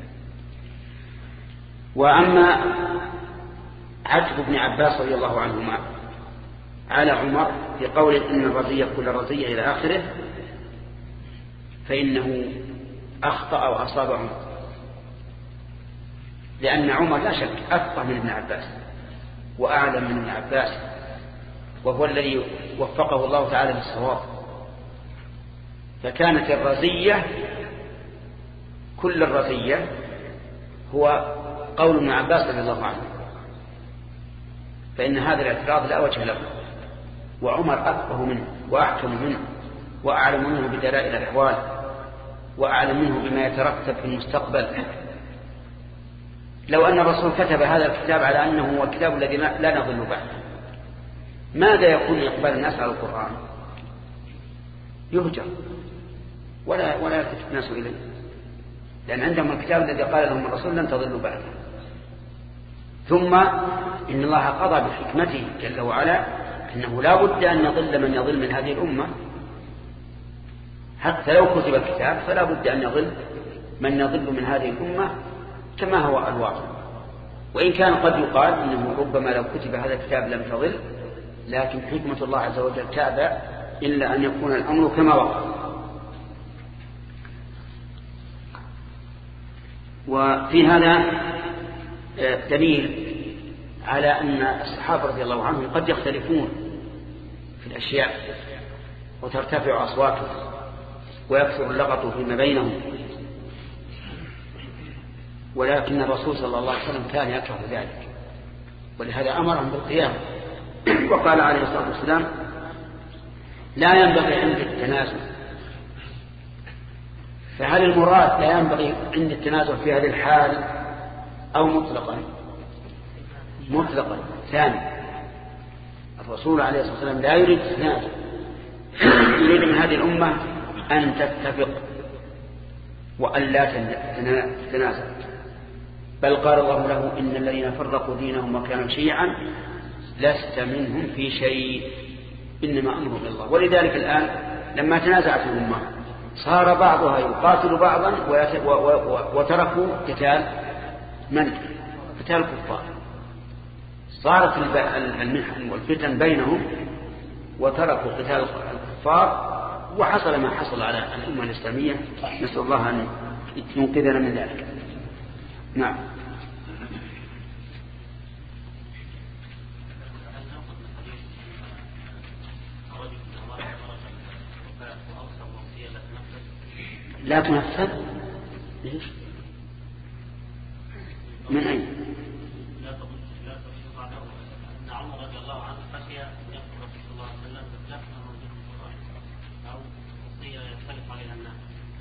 وأما عتب ابن عباس رضي الله عنهما على عمر في قول إن الرزية كل رزية إلى آخره، فإنه أخطأ وأصاب عمر، لأن عمر لا شك أفقه من ابن عباس وأعلم من ابن عباس، وهو الذي وفقه الله تعالى للصواب. فكانت الرزية كل الرزية هو قول ابن عباس رضي الله عنه، فإن هذا الاعتراض لا وجه له، وعمر أفقه منه وأحكم منه وأعلم منه بدلائل الأحوال وأعلم منه بما يترتب في المستقبل. لو أن الرسول كتب هذا الكتاب على أنه هو الكتاب الذي لا نضل بعده، ماذا يكون إقبال الناس على القرآن؟ يهجر ولا ولا يلتفت الناس إليه، لأن عندهم الكتاب الذي قال لهم الرسول لن تضلوا بعده. ثم إن الله قضى بحكمته جل وعلا أنه لا بد أن يضل من يضل من هذه الأمة، حتى لو كتب الكتاب فلا بد أن يضل من يضل من هذه الأمة كما هو الواقع. وإن كان قد يقال إنه ربما لو كتب هذا الكتاب لم تضل، لكن حكمة الله عز وجل تأبى إلا أن يكون الأمر كما وقع. وفي هذا دليل على أن الصحابة رضي الله عنهم قد يختلفون في الأشياء وترتفع أصواتهم ويكثر اللغط فيما بينهم، ولكن الرسول صلى الله عليه وسلم كان يكره ذلك، ولهذا أمرهم بالقيام. وقال عليه الصلاة والسلام لا ينبغي عند التنازل. فهل المراد لا ينبغي عند التنازل في هذه الحال أو مطلقا؟ مطلقا. ثاني، الرسول عليه الصلاة والسلام لا يريد التنازل، يريد من هذه الأمة أن تتفق وأن لا تتنازل، بل قال الله له إن الذين فرقوا دينهم وكانوا شيعا لست منهم في شيء إنما أمرهم إلى الله. ولذلك الآن لما تنازعت الأمة صار بعضها يقاتل بعضا وتركوا قتال من؟ قتال الكفار. صارت المحن والفتن بينهم وتركوا قتال الكفار، وحصل ما حصل على الأمة الإسلامية. نسأل الله أن ينقذنا من ذلك. نعم. لا تنفذ ليش؟ من أين؟ لا تقول لا تقول بعده أن عمر رضي الله عنه خشي أن يقول الرسول صلى الله عليه وسلم بخلاف ما موجود في القرآن أو وصية يختلف عليها الناس.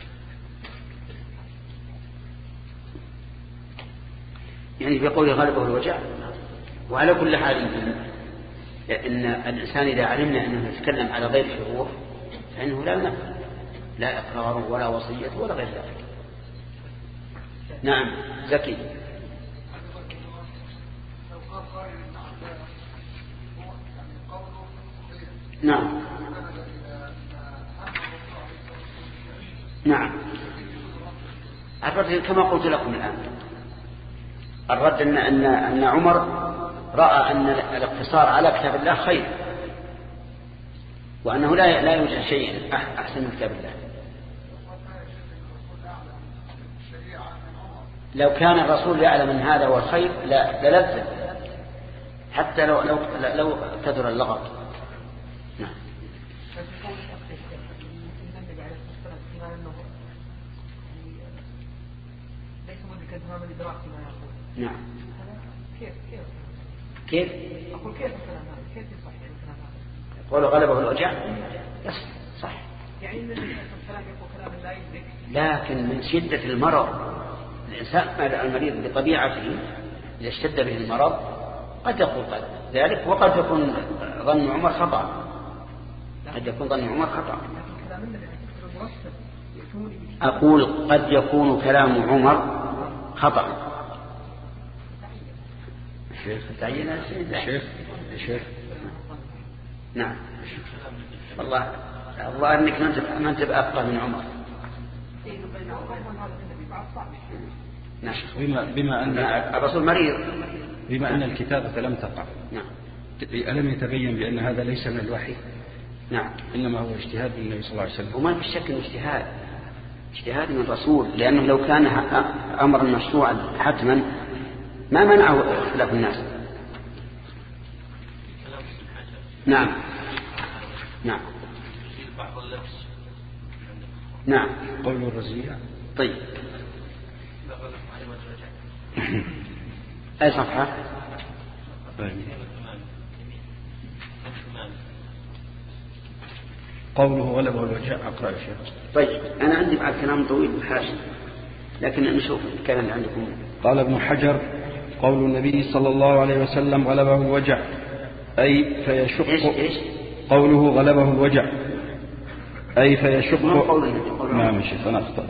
يعني في قوله غلبه الوجع. وعلى كل حال إن الإنسان إذا علمنا أنه يتكلم على غير شعور فإنه لا ينفذ، لا إقرار ولا وصية ولا غير ذلك. نعم. زكي. نعم نعم. الرد كما قلت لكم الآن، الرد أن, أن, أن عمر رأى أن الاقتصار على كتاب الله خير، وأنه لا لا يوجد شيء أحسن من كتاب الله. لو كان الرسول يعلم أن هذا هو الخير للذ، حتى لو لو لو كثر اللغط. نعم. نعم. كيف كيف كيف أقول كيف الكلام هذا كيف يصح الكلام هذا؟ قول غلبه الوجع يصح صح، يعني النبي صلى الله عليه وسلم يقول كلام لا يدرك، لكن من شدة المرض الإنسان المريض بطبيعته إذا اشتد به المرض قد يقول ذلك، وقد يكون ظن عمر خطأ، قد يكون ظن عمر خطأ. أقول قد يكون كلام عمر خطأ. شيخ تعيين شيخ شيخ نعم. والله الظاهر انك ما انت بأفقه من عمر. نعم. بما بما ان الرسول مريض، بما ان الكتابة لم تقع. نعم. ألم يتبين بأن هذا ليس من الوحي؟ نعم. إنما هو اجتهاد من النبي صلى الله عليه وسلم. وما في شك انه اجتهاد اجتهاد من الرسول، لأنه لو كان أمرا مشروعا حتما ما منعه اختلاف الناس. نعم نعم نعم. قول الرزية. طيب أي صفحة؟ قوله غلبه الوجع. أقرأ شيخ. طيب أنا عندي بعد كلام طويل بالحاشية، لكن نشوف الكلام اللي عندكم. قال ابن حجر: قول النبي صلى الله عليه وسلم غلبه الوجع أي فيشق. إيش إيش؟ قوله غلبه الوجع أي فيشق. ما مش أنا أخطأت.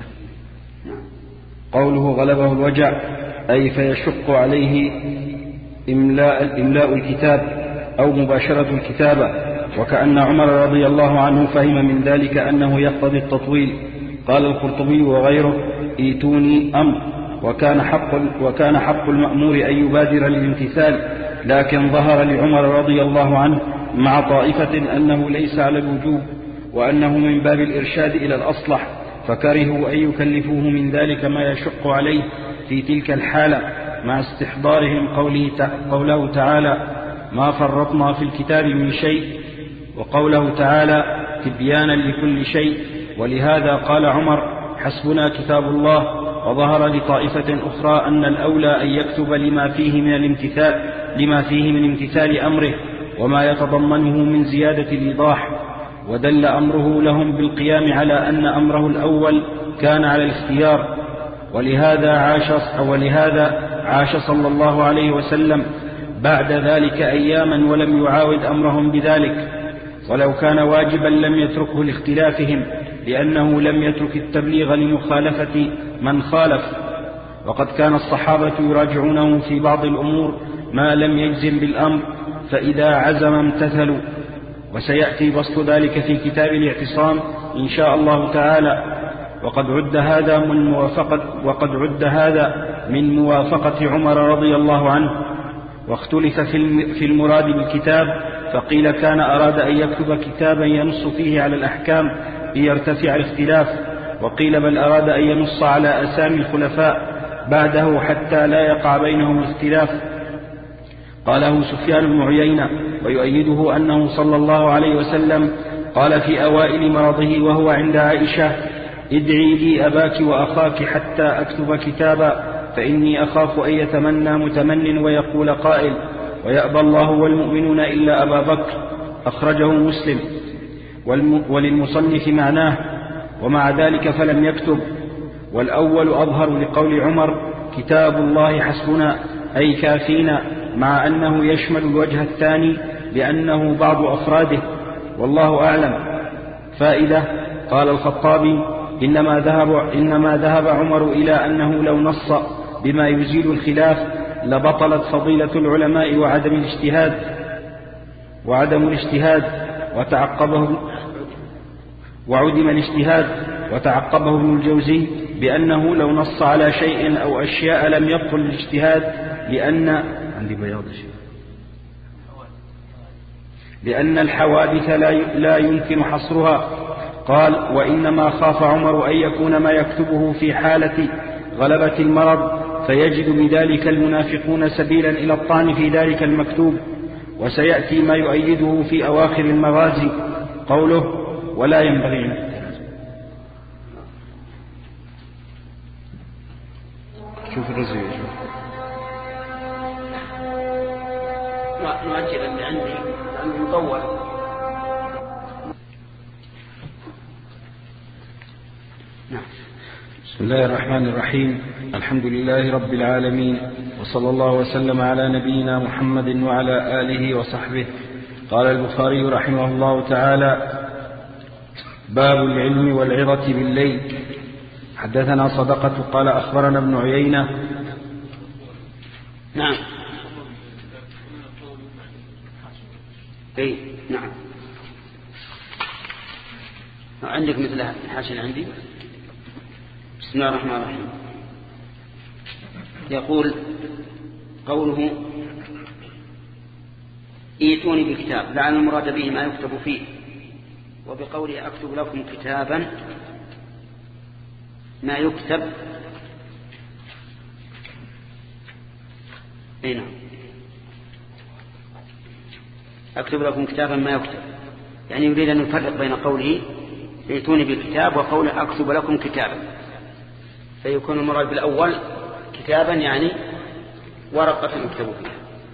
قوله غلبه الوجع أي فيشق عليه إملاء, إملاء الكتاب أو مباشرة الكتابة، وكأن عمر رضي الله عنه فهم من ذلك أنه يقتضي التطويل. قال القرطبي وغيره: ايتوني أمر. وكان حق, وكان حق المأمور أن يبادر للامتثال، لكن ظهر لعمر رضي الله عنه مع طائفة أنه ليس على الوجوب، وأنه من باب الإرشاد إلى الأصلح، فكرهوا أن يكلفوه من ذلك ما يشق عليه في تلك الحالة، مع استحضارهم قوله, قوله تعالى: ما فرطنا في الكتاب من شيء، وقوله تعالى: تبيانا لكل شيء. ولهذا قال عمر: حسبنا كتاب الله. وظهر لطائفة أخرى أن الأولى أن يكتب لما فيه من الامتثال لما فيه من امتثال أمره وما يتضمنه من زيادة الإيضاح، ودل أمره لهم بالقيام على أن أمره الأول كان على الاختيار. ولهذا عاش ولهذا عاش صلى الله عليه وسلم بعد ذلك أياما ولم يعاود أمرهم بذلك، ولو كان واجبا لم يتركه لاختلافهم، لأنه لم يترك التبليغ لمخالفة من خالف. وقد كان الصحابة يراجعونه في بعض الأمور ما لم يجزم بالأمر، فإذا عزم امتثلوا. وسيأتي بسط ذلك في كتاب الاعتصام إن شاء الله تعالى. وقد عد هذا من موافقة وقد عد هذا من موافقة عمر رضي الله عنه. واختلف في المراد بالكتاب، فقيل كان أراد أن يكتب كتابا ينص فيه على الأحكام ليرتفع الاختلاف، وقيل بل أراد أن ينص على أسامي الخلفاء بعده حتى لا يقع بينهم الاختلاف. قاله سفيان بن عيينة، ويؤيده أنه صلى الله عليه وسلم قال في أوائل مرضه وهو عند عائشة: ادعي لي أباك وأخاك حتى أكتب كتابا، فإني أخاف أن يتمنى متمن ويقول قائل: ويأبى الله والمؤمنون إلا أبا بكر. أخرجه مسلم. وللمصنف معناه: ومع ذلك فلم يكتب. والأول أظهر لقول عمر: كتاب الله حسبنا أي كافينا، مع أنه يشمل الوجه الثاني لأنه بعض أفراده، والله أعلم. فائدة: قال الخطابي: إنما ذهب, إنما ذهب عمر إلى أنه لو نص بما يزيل الخلاف لبطلت فضيلة العلماء وعدم الاجتهاد وعدم الاجتهاد وتعقبه وعدم الاجتهاد وتعقبه ابن الجوزي بأنه لو نص على شيء أو أشياء لم يبطل الاجتهاد، لأن عندي بياض شيء لأن الحوادث لا يمكن حصرها. قال: وإنما خاف عمر أن يكون ما يكتبه في حالة غلبة المرض، فيجد بذلك المنافقون سبيلا إلى الطعن في ذلك المكتوب. وسيأتي ما يؤيده في أواخر المغازي، قوله: ولا ينبغي. شوف الرزق نؤجل اللي عندي لأنه مطول. بسم الله الرحمن الرحيم. الحمد لله رب العالمين، وصلى الله وسلم على نبينا محمد وعلى آله وصحبه. قال البخاري رحمه الله تعالى: باب العلم والعظة بالليل. حدثنا صدقة قال أخبرنا ابن عيينة. نعم. اي نعم. عندك مثل الحاشية عندي. بسم الله الرحمن الرحيم. يقول قوله ائتوني بكتاب لعل المراد به ما يكتب فيه، وبقوله أكتب لكم كتابا ما يكتب هنا أكتب لكم كتابا ما يكتب، يعني يريد أن يفرق بين قوله ائتوني بالكتاب وقوله أكتب لكم كتابا، فيكون المراد بالأول كتابا يعني ورقة يكتب فيها.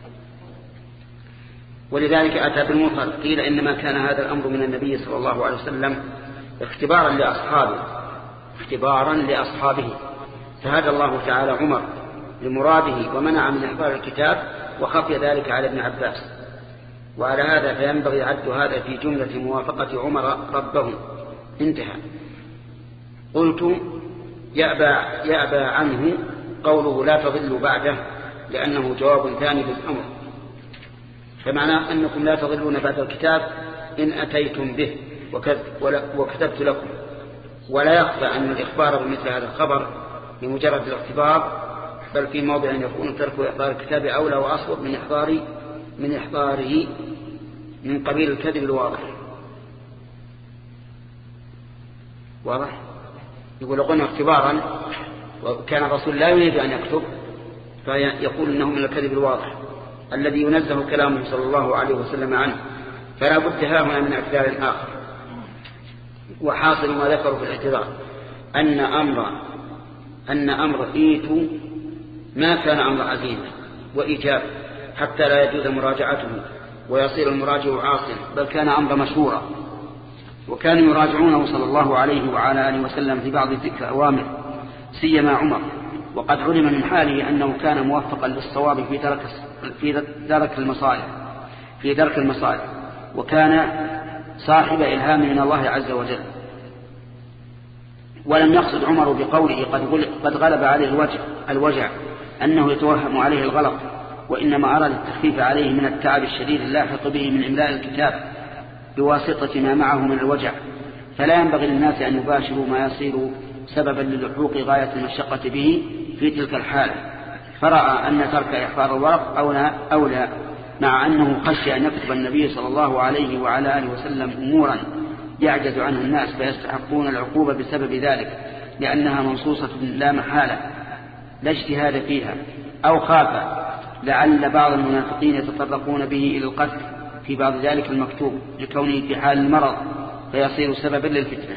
ولذلك أتى بالمنكر، قيل إنما كان هذا الأمر من النبي صلى الله عليه وسلم اختبارا لأصحابه اختبارا لأصحابه فهدى الله تعالى عمر لمراده ومنع من إحضار الكتاب، وخفي ذلك على ابن عباس. وعلى هذا فينبغي عد هذا في جملة موافقة عمر ربه. انتهى. قلت يأبى, يأبى عنه قوله لا تضلوا بعده، لأنه جواب ثاني للأمر، فمعناه أنكم لا تضلون بعد الكتاب إن أتيتم به وكتبت لكم. ولا يخفى أن الإخبار بمثل هذا الخبر بمجرد الاختبار، بل في موضع يكون ترك إحضار الكتاب أولى وأصوب من إحضار من إحضاره من قبيل الكذب الواضح. واضح؟ يقول قلنا اختبارا، وكان الرسول لا يريد أن يكتب، فيقول إنه من الكذب الواضح الذي ينزه كلامه صلى الله عليه وسلم عنه، فلا بد هنا من اعتذار آخر. وحاصل ما ذكروا في الاعتذار أن أمر أن أمر إيتوا ما كان أمر عزيمة وإيجاب حتى لا يجوز مراجعته ويصير المراجع عاصيا، بل كان أمر مشهورا، وكانوا يراجعونه صلى الله عليه وعلى آله وسلم في بعض تلك الأوامر، سيما عمر، وقد علم من حاله أنه كان موفقا للصواب في درك في درك المصالح في درك المصالح وكان صاحب إلهام من الله عز وجل. ولم يقصد عمر بقوله قد غلب عليه الوجع, الوجع أنه يتوهم عليه الغلط، وإنما أراد التخفيف عليه من التعب الشديد اللاحق به من إملاء الكتاب بواسطة ما معه من الوجع. فلا ينبغي للناس أن يباشروا ما يصير سببا للحوق غاية المشقة به في تلك الحالة، فرأى أن ترك إحضار الورق أولى, أولى مع أنه خشي أن يكتب النبي صلى الله عليه وعلى آله وسلم أمورا يعجز عنها الناس فيستحقون العقوبة بسبب ذلك، لأنها منصوصة لا محالة لا اجتهاد فيها، أو خاف لعل بعض المنافقين يتطرقون به إلى القتل في بعض ذلك المكتوب لكونه في حال المرض فيصير سببا للفتنة.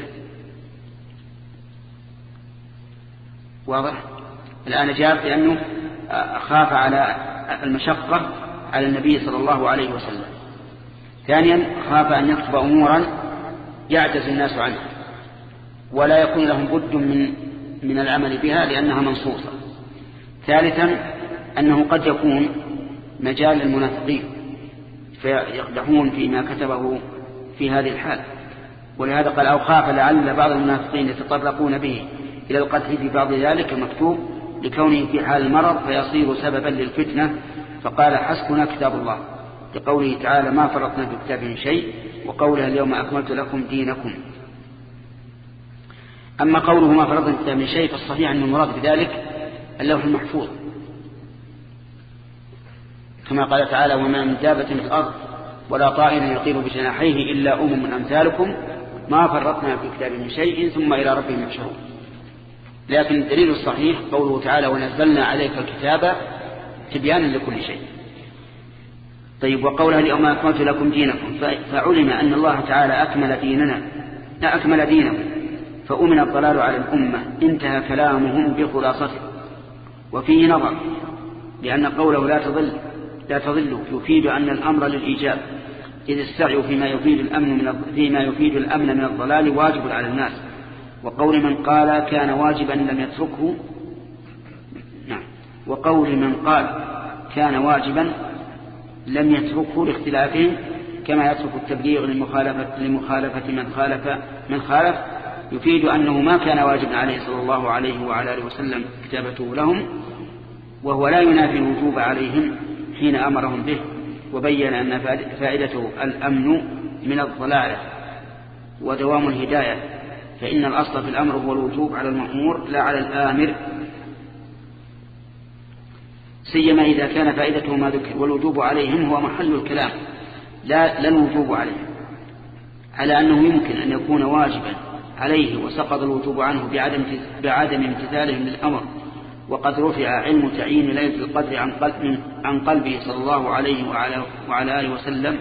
واضح؟ الآن جاء بأنه خاف على المشقة على النبي صلى الله عليه وسلم. ثانيا خاف أن يكتب أمورا يعجز الناس عنها ولا يكون لهم بد من من العمل بها لأنها منصوصة. ثالثا أنه قد يكون مجال للمنافقين فيقدحون فيما كتبه في هذه الحال، ولهذا قال أو خاف لعل بعض المنافقين يتطرقون به إلى القتل في بعض ذلك المكتوب لكونه في حال المرض فيصير سببا للفتنة، فقال حسبنا كتاب الله، لقوله تعالى ما فرطنا في كتاب من شيء، وقوله اليوم أكملت لكم دينكم. أما قوله ما فرطنا في كتاب من شيء فالصحيح أن المراد بذلك اللوح المحفوظ، كما قال تعالى وما من دابة في الأرض ولا طائر يطير بجناحيه إلا أمم أمثالكم ما فرطنا في كتاب من شيء ثم إلى ربهم يحشرون. لكن الدليل الصحيح قوله تعالى ونزلنا عليك الكتاب تبيانا لكل شيء. طيب وقولها اليوم أكملت لكم دينكم، فعلم أن الله تعالى أكمل ديننا لا أكمل دينه فأمن الضلال على الأمة. انتهى كلامهم بخلاصته. وفيه نظر، لأن قوله لا تضل لا تضل يفيد أن الأمر للإيجاب، إذ السعي فيما يفيد الأمن من فيما يفيد الأمن من الضلال واجب على الناس. وقول من قال كان واجبا لم يتركه نعم وقول من قال كان واجبا لم يتركه لاختلافهم كما يترك التبليغ لمخالفة, لمخالفة من خالف من خالف يفيد أنه ما كان واجبا عليه صلى الله عليه وعلى آله وسلم كتابته لهم، وهو لا ينافي الوجوب عليهم حين أمرهم به، وبين أن فائدته الأمن من الضلالة ودوام الهداية، فإن الأصل في الأمر هو الوجوب على المأمور لا على الآمر، سيما إذا كان فائدته ما ذكر، والوجوب عليهم هو محل الكلام لا, لا الوجوب عليهم، على أنه يمكن أن يكون واجبا عليه وسقط الوجوب عنه بعدم, بعدم امتثالهم للأمر، وقد رفع علم تعيين ليلة القدر عن, قلب عن قلبه صلى الله عليه وعلى, وعلى آله وسلم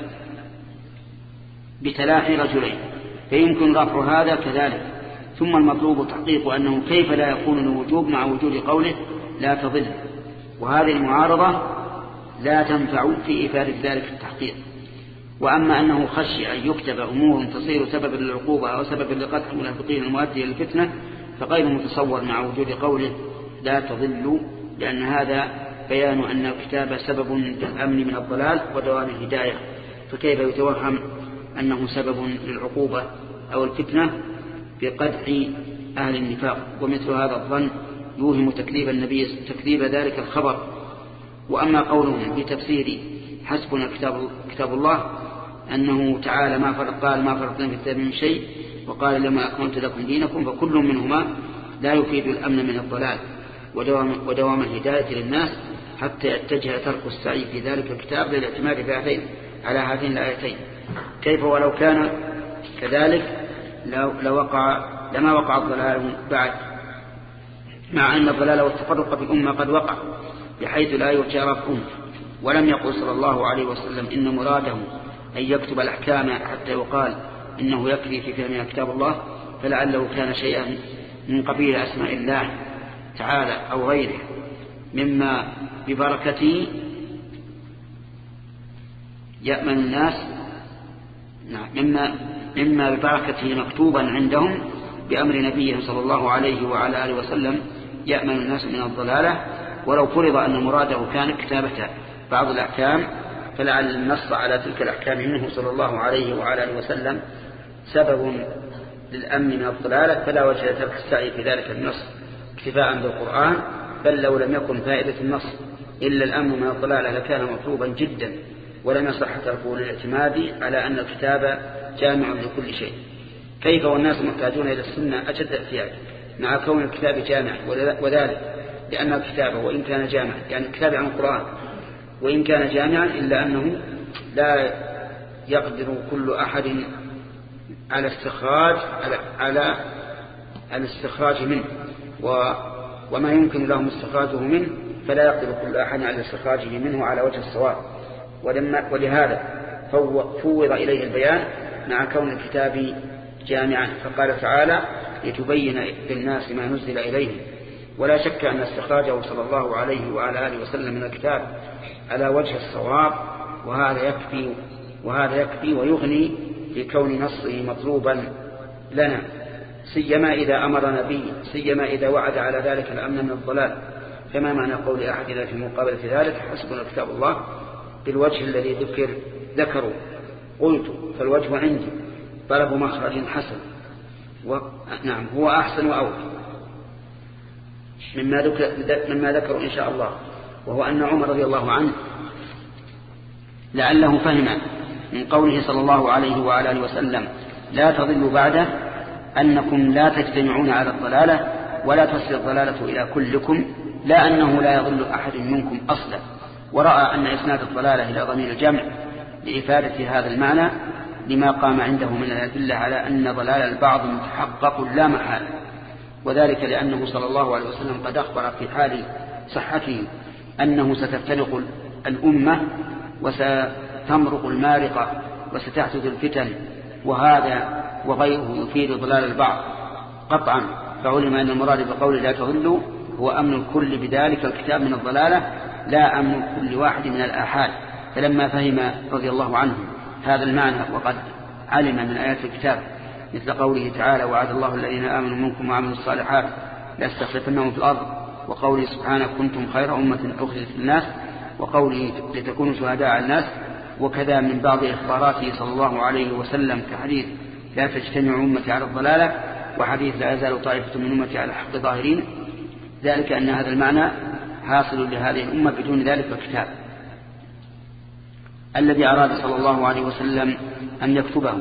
بتلاحي رجلين، فيمكن رفع هذا كذلك. ثم المطلوب تحقيق أنه كيف لا يكون الوجوب مع وجود قوله لا تضل، وهذه المعارضة لا تنفع في إفادة ذلك التحقيق. وأما أنه خشي أن يكتب أمور تصير سببا للعقوبة أو سببا لقتل المنافقين المؤدية للفتنة فغير متصور مع وجود قوله لا تضل، لأن هذا بيان أن الكتاب سبب للأمن من الضلال ودوام الهداية، فكيف يتوهم أنه سبب للعقوبة أو الفتنة بقدح أهل النفاق؟ ومثل هذا الظن يوهم تكذيب النبي تكذيب ذلك الخبر. وأما قولهم في تفسير حسبنا كتاب, كتاب الله أنه تعالى ما فرق قال ما فرقنا في الكتاب من شيء وقال لما أكملت لكم دينكم، فكل منهما لا يفيد الأمن من الضلال ودوام, ودوام الهداية للناس حتى يتجه ترك السعي في ذلك الكتاب للاعتماد في هاتين على هاتين الآيتين. كيف ولو كان كذلك لوقع لما وقع الضلال بعد، مع أن الضلال والتفرق في الأمة قد وقع بحيث لا يرجى رفعه. ولم يقل صلى الله عليه وسلم إن مراده أن يكتب الأحكام حتى يقال إنه يكفي في فهمنا كتاب الله، فلعله كان شيئا من قبيل أسماء الله تعالى أو غيره مما ببركته يأمن الناس، مما, مما ببركته مكتوبا عندهم بأمر نبيه صلى الله عليه وعلى آله وسلم يأمن الناس من الضلالة. ولو فرض أن مراده كان كتابة بعض الأحكام فلعل النص على تلك الأحكام منه صلى الله عليه وعلى آله وسلم سبب للأمن من الضلالة، فلا وجه لترك السعي في ذلك النص اكتفاء بالقرآن. بل لو لم يكن فائدة النص إلا الأمن من الضلالة لكان مطلوبا جدا، ولم يصح تركه للاعتماد على أن الكتاب جامع لكل شيء. كيف والناس محتاجون إلى السنة أشد احتياج مع كون الكتاب جامع، وذلك لأن الكتاب وإن كان جامع يعني الكتاب عن القرآن وإن كان جامعا إلا أنه لا يقدر كل أحد على استخراج على, على الاستخراج منه، وما يمكن لهم استخراجه منه فلا يقدر كل أحد على استخراجه منه على وجه الصواب. ولهذا فوض إليه البيان مع كون الكتاب جامعا، فقال تعالى لتبين للناس ما نزل إليهم. ولا شك أن استخراجه صلى الله عليه وعلى آله وسلم من الكتاب على وجه الصواب، وهذا يكفي وهذا يكفي ويغني لكون نصه مطلوبا لنا، سيما إذا أمر نبي سيما إذا وعد على ذلك الأمن من الضلال. فما معنى قول أحدنا في مقابلة ذلك حسبنا كتاب الله بالوجه الذي ذكر ذكروا؟ قلت فالوجه عندي طلب مخرج حسن، نعم هو أحسن وأوجه مما ذكر مما ذكروا إن شاء الله، وهو أن عمر رضي الله عنه لعله فهم من قوله صلى الله عليه وعلى آله وسلم لا تضلوا بعده أنكم لا تجتمعون على الضلالة ولا تصل الضلالة إلى كلكم، لا أنه لا يضل أحد منكم أصلا. ورأى أن إسناد الضلالة إلى ضمير الجمع لإفادة هذا المعنى لما قام عنده من الأدلة على أن ضلال البعض متحقق لا محال، وذلك لأنه صلى الله عليه وسلم قد أخبر في حال صحته أنه ستفترق الأمة وستمرق المارقة وستحدث الفتن، وهذا وغيره يفيد ضلال البعض قطعا. فعلم أن المراد بقول لا تضلوا هو أمن الكل بذلك الكتاب من الضلالة لا أمن كل واحد من الآحاد. فلما فهم رضي الله عنه هذا المعنى وقد علم من آيات الكتاب مثل قوله تعالى وعد الله الذين آمنوا منكم وعملوا الصالحات ليستخلفنهم في الأرض، وقوله سبحانه كنتم خير أمة أخرجت للناس، وقوله لتكونوا شهداء على الناس، وكذا من بعض إخباراته صلى الله عليه وسلم كحديث لا تجتمع أمتي على الضلالة، وحديث لا يزال طائفة من أمتي على الحق ظاهرين، ذلك أن هذا المعنى حاصل لهذه الأمة بدون ذلك الكتاب. الذي أراد صلى الله عليه وسلم أن يكتبه،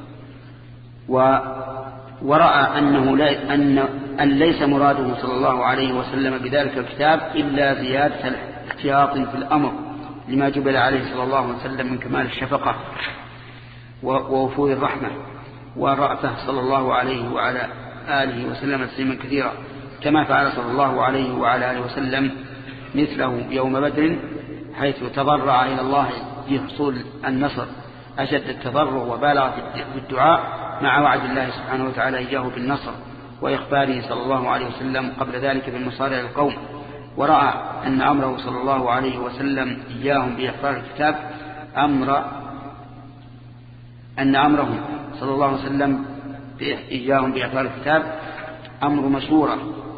ورأى أنه لا أن, أن ليس مراده صلى الله عليه وسلم بذلك الكتاب إلا زيادة الاحتياط في الأمر لما جبل عليه صلى الله عليه وسلم من كمال الشفقة ووفور الرحمة ورأفه صلى الله عليه وعلى آله وسلم تسليما كثيرا، كما فعل صلى الله عليه وعلى آله وسلم مثله يوم بدر، حيث تضرع إلى الله في حصول النصر أشد التضرع وبالغ في الدعاء مع وعد الله سبحانه وتعالى إياه بالنصر وإخباره صلى الله عليه وسلم قبل ذلك بالمصارع القوم. ورأى أن أمره صلى الله عليه وسلم إياهم بإحضار الكتاب أمر أن أمرهم صلى الله عليه وسلم إياهم بإحضار الكتاب أمر مشورة،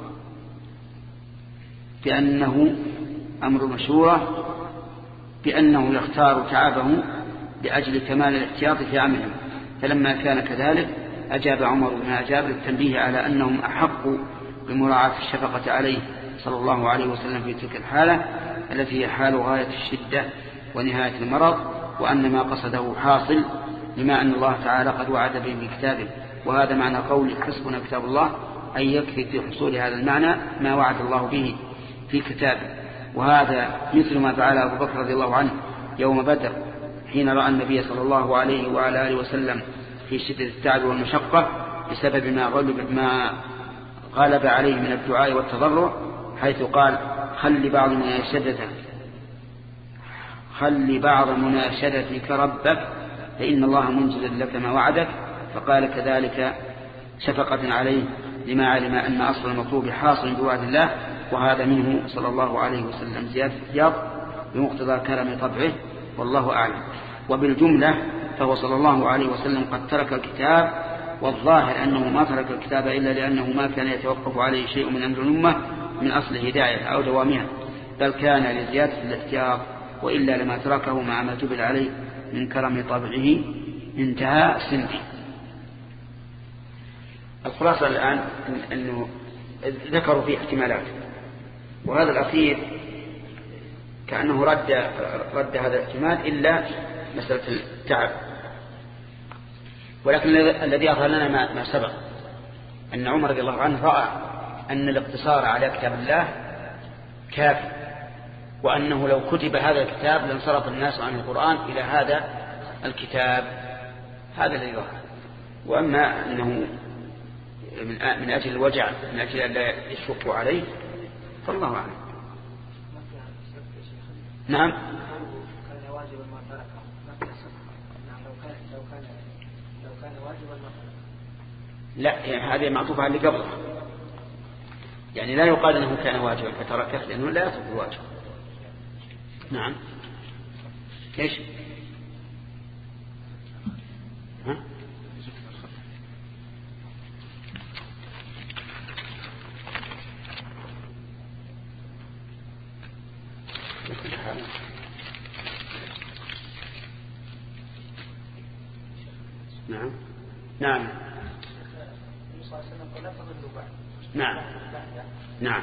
بأنه أمر مشورة بأنه يختار تعبه لأجل كمال الاحتياط في عملهم. فلما كان كذلك أجاب عمر بما أجاب للتنبيه على أنهم أحق بمراعاة الشفقة عليه صلى الله عليه وسلم في تلك الحالة التي هي حال غاية الشدة ونهاية المرض، وأن ما قصده حاصل لما أن الله تعالى قد وعد به في كتابه. وهذا معنى قول حسبنا كتاب الله، أي يكفي في حصول هذا المعنى ما وعد الله به في كتابه. وهذا مثل ما فعل أبو بكر رضي الله عنه يوم بدر حين رأى النبي صلى الله عليه وعلى آله وسلم في شدة التعب والمشقة بسبب ما غلب, ما غلب عليه من الدعاء والتضرع، حيث قال خل بعض مناشدتك خل بعض مناشدتك ربك فإن الله منجز لك ما وعدك. فقال كذلك شفقة عليه لما علم أن أصل المطلوب حاصل بوعد الله، وهذا منه صلى الله عليه وسلم زيادة احتياط بمقتضى كرم طبعه، والله أعلم. وبالجملة فهو صلى الله عليه وسلم قد ترك الكتاب، والظاهر أنه ما ترك الكتاب إلا لأنه ما كان يتوقف عليه شيء من أمر الأمة من أصل هداية أو دوامها، بل كان لزيادة الاحتياط، وإلا لما تركه مع ما جبل عليه من كرم طبعه. انتهى سندي. الخلاصة الآن أنه ذكروا فيه احتمالات، وهذا الأخير كأنه رد, رد هذا الاحتمال إلا مسألة التعب. ولكن الذي أظهر لنا ما, ما سبق أن عمر رضي الله عنه رأى أن الاقتصار على كتاب الله كافي، وأنه لو كتب هذا الكتاب لانصرف الناس عن القرآن إلى هذا الكتاب. هذا الذي ظهر. وأما أنه من أجل الوجع من أجل أن لا يشقوا عليه فالله أعلم. نعم. كان واجبا ما تركه ما كان لو كان لو كان لو كان واجبا ما تركه. لا، يعني هذه معطوفة اللي قبله، يعني لا يقال أنه كان واجبا فتركه، لأنه لا يترك الواجب. نعم. ليش؟ ها؟ نعم نعم نعم نعم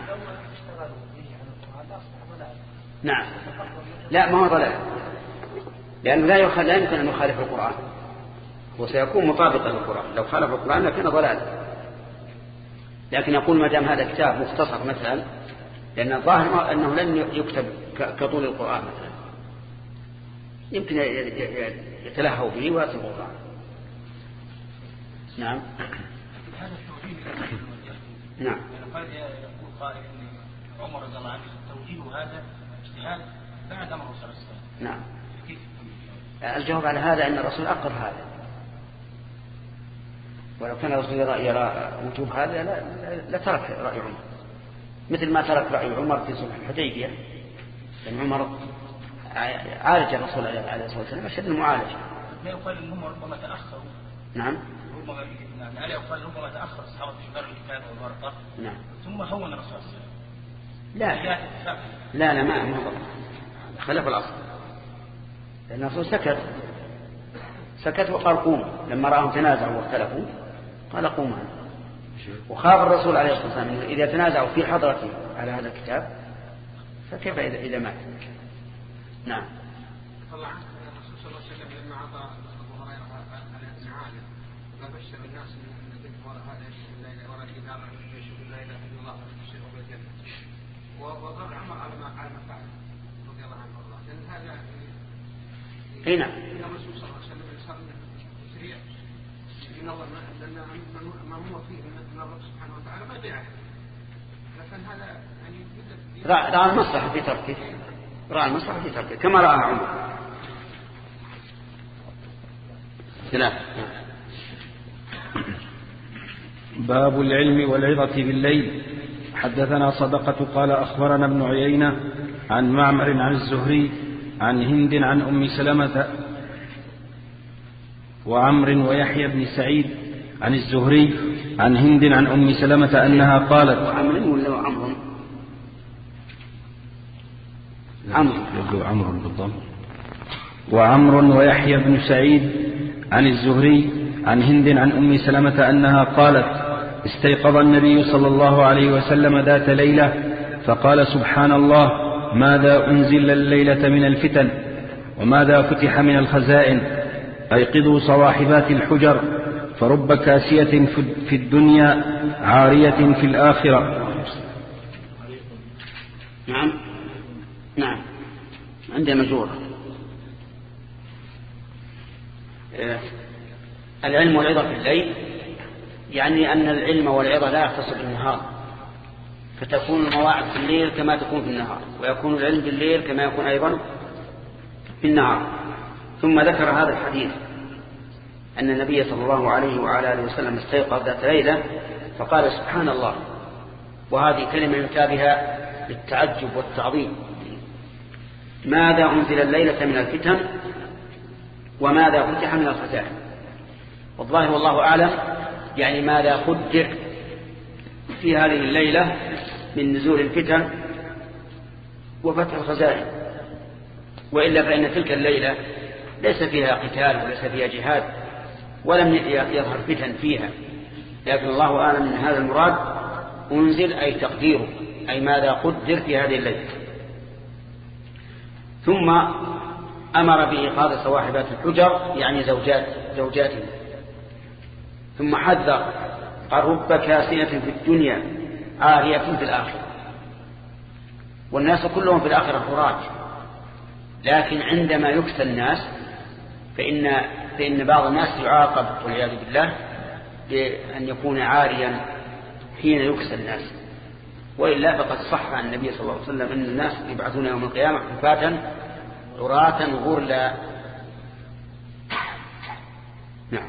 نعم. لا، ما هو ضلال، لأنه لا يخالف، لا يمكن أن يخالف القرآن، وسيكون مطابقا للقرآن. لو خالف القرآن لكن ضلال. لكن يقول ما دام هذا كتاب مختصر مثلا، لأن الظاهر أنه لن يكتب كطول القرآن مثلا، يمكن يتلهوا به ويترك القرآن. نعم نعم. قد يقول قائل ان عمر رضي الله عنه توجيه هذا اجتهاد بعد امر الرسول صلى الله عليه وسلم. نعم. الجواب على هذا ان الرسول اقر هذا، ولو كان الرسول يرى, يرى وجوب هذا لا ترك راي عمر، مثل ما ترك راي عمر في صلح الحديبيه، لان عمر عالج الرسول عليه الصلاه والسلام اشد المعالجه. لا يقال انهم ربما تاخروا. نعم. ربما لا يقال ربما تاخر الصحابه في احضار الكتاب والورقه. نعم. ثم هون الرسول صلى الله عليه وسلم. لا لا لا ما هو خلف الاصل، لان الرسول سكت سكت وقال قوموا، لما راهم تنازعوا واختلفوا قال قوموا. وخاف الرسول عليه الصلاه والسلام اذا تنازعوا في حضرته على هذا الكتاب فكيف اذا اذا مات. نعم. الله عنك يا رسول يبشر الناس ان البيت وراء هذا يشوف الليله وراء الجدار يشوف الليله الا الله يبشره بالجنه. وضر عمر على ما على ما فعل رضي الله عنه وارضاه، لان هذا اي نعم. الرسول صلى الله عليه وسلم صار تشريع ينظر لان ما هو فيه من الله سبحانه وتعالى ما يبيعه، لكن هذا يعني راى المصلحه في تركه، راى المصلحه في تركه كما راى عمر. ثلاث. باب العلم والعظة بالليل. حدثنا صدقة قال أخبرنا ابن عيينة عن معمر عن الزهري عن هند عن أم سلمة وعمر ويحيى بن سعيد عن الزهري عن هند عن أم سلمة أنها قالت وعمر ولا عمر عمر عمر بالضبط وعمر ويحيى بن سعيد عن الزهري عن هند عن أم سلمة أنها قالت استيقظ النبي صلى الله عليه وسلم ذات ليلة فقال سبحان الله ماذا أنزل الليلة من الفتن وماذا فتح من الخزائن أيقظوا صواحبات الحجر فرب كاسية في الدنيا عارية في الآخرة. نعم نعم عندي مجورة. العلم والعظة في الليل يعني أن العلم والعظة لا يختص بالنهار، فتكون المواعظ في الليل كما تكون في النهار، ويكون العلم في الليل كما يكون أيضا في النهار. ثم ذكر هذا الحديث أن النبي صلى الله عليه وعلى آله وسلم استيقظ ذات ليلة فقال سبحان الله، وهذه كلمة يؤتى بها للتعجب والتعظيم. ماذا أنزل الليلة من الفتن وماذا فتح من الخزائن. والله والله أعلم يعني ماذا قدر في هذه الليلة من نزول الفتن وفتح الخزائن، وإلا فإن تلك الليلة ليس فيها قتال وليس فيها جهاد ولم يظهر فتن فيها، لكن الله أعلم من هذا المراد أنزل أي تقديره، أي ماذا قدر في هذه الليلة. ثم أمر بإيقاظ صواحبات الحجر يعني زوجات زوجاته، ثم حذر قال رب كاسية في الدنيا عارية في الآخرة. والناس كلهم في الآخرة خراج، لكن عندما يكسى الناس فإن, فإن بعض الناس يعاقب والعياذ بالله بأن يكون عاريا حين يكسى الناس، وإلا فقد صح عن النبي صلى الله عليه وسلم أن الناس يبعثون يوم القيامة حفاة عراة غرلا. نعم.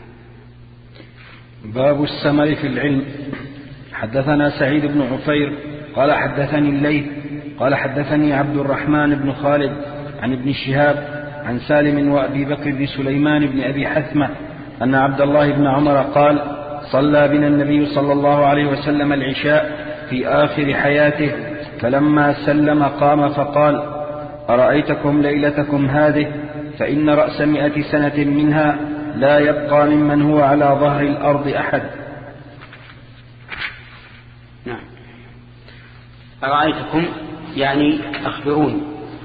باب السمر في العلم. حدثنا سعيد بن عفير قال حدثني الليث قال حدثني عبد الرحمن بن خالد عن ابن شهاب عن سالم وأبي بكر بن سليمان بن أبي حثمة أن عبد الله بن عمر قال صلى بنا النبي صلى الله عليه وسلم العشاء في آخر حياته، فلما سلم قام فقال أرأيتكم ليلتكم هذه فإن رأس مئة سنة منها لا يبقى ممن هو على ظهر الأرض أحد. نعم. أرأيتكم يعني أخبروني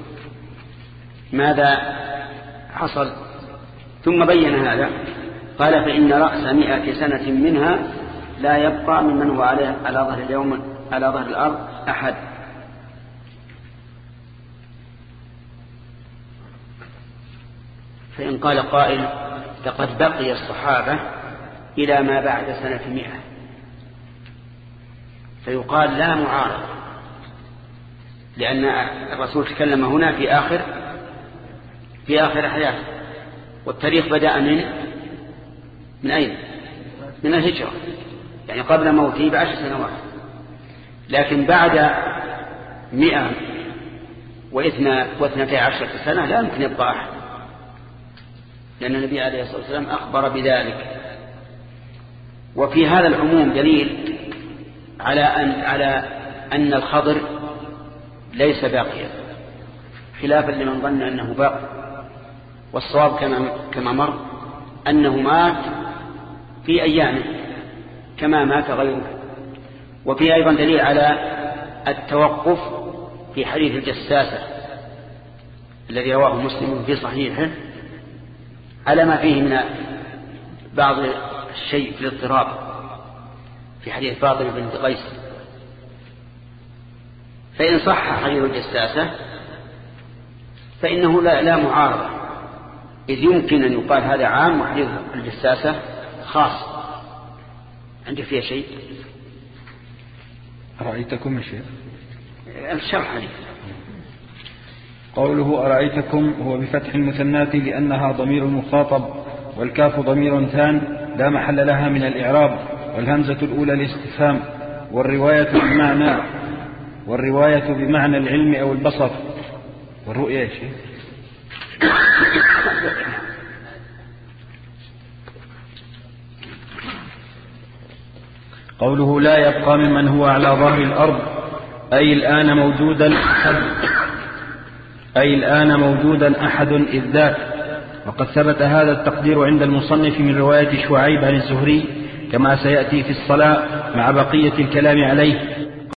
ماذا حصل. ثم بين هذا قال فإن رأس مئة سنة منها لا يبقى ممن هو على على ظهر اليوم على ظهر الأرض أحد. فإن قال قائل لقد بقي الصحابة إلى ما بعد سنة مئة، فيقال لا معارض، لأن الرسول تكلم هنا في آخر في آخر حياته، والتاريخ بدأ من من أين؟ من الهجرة، يعني قبل موته بعشر سنوات. لكن بعد مئة واثنى واثنتي عشرة سنة لا يمكن يبقى أحد، لأن النبي عليه الصلاة والسلام أخبر بذلك. وفي هذا العموم دليل على أن على أن الخضر ليس باقيا، خلافا لمن ظن أنه باقي. والصواب كما كما مر أنه مات في أيامه كما مات غيره. وفي أيضا دليل على التوقف في حديث الجساسة الذي رواه مسلم في صحيحه على ما فيه من بعض الشيء في الاضطراب في حديث فاطمة بنت قيس، فإن صح حديث الجساسة فإنه لا, لا معارضة، إذ يمكن أن يقال هذا عام وحديث الجساسة خاص. عندك فيها شيء؟ أرأيتكم يا شيخ الشرح حديث. قوله أرأيتكم هو بفتح المثنات لأنها ضمير مخاطب، والكاف ضمير ثان لا محل لها من الإعراب، والهمزة الأولى الاستفهام، والرواية بمعنى والرواية بمعنى العلم أو البصر، والرؤية يا شيخ. قوله لا يبقى ممن هو على ظهر الأرض أي الآن موجودا أحد أي الآن موجودا أحد إذ ذاك. وقد ثبت هذا التقدير عند المصنف من رواية شعيب عن الزهري كما سيأتي في الصلاة مع بقية الكلام عليه،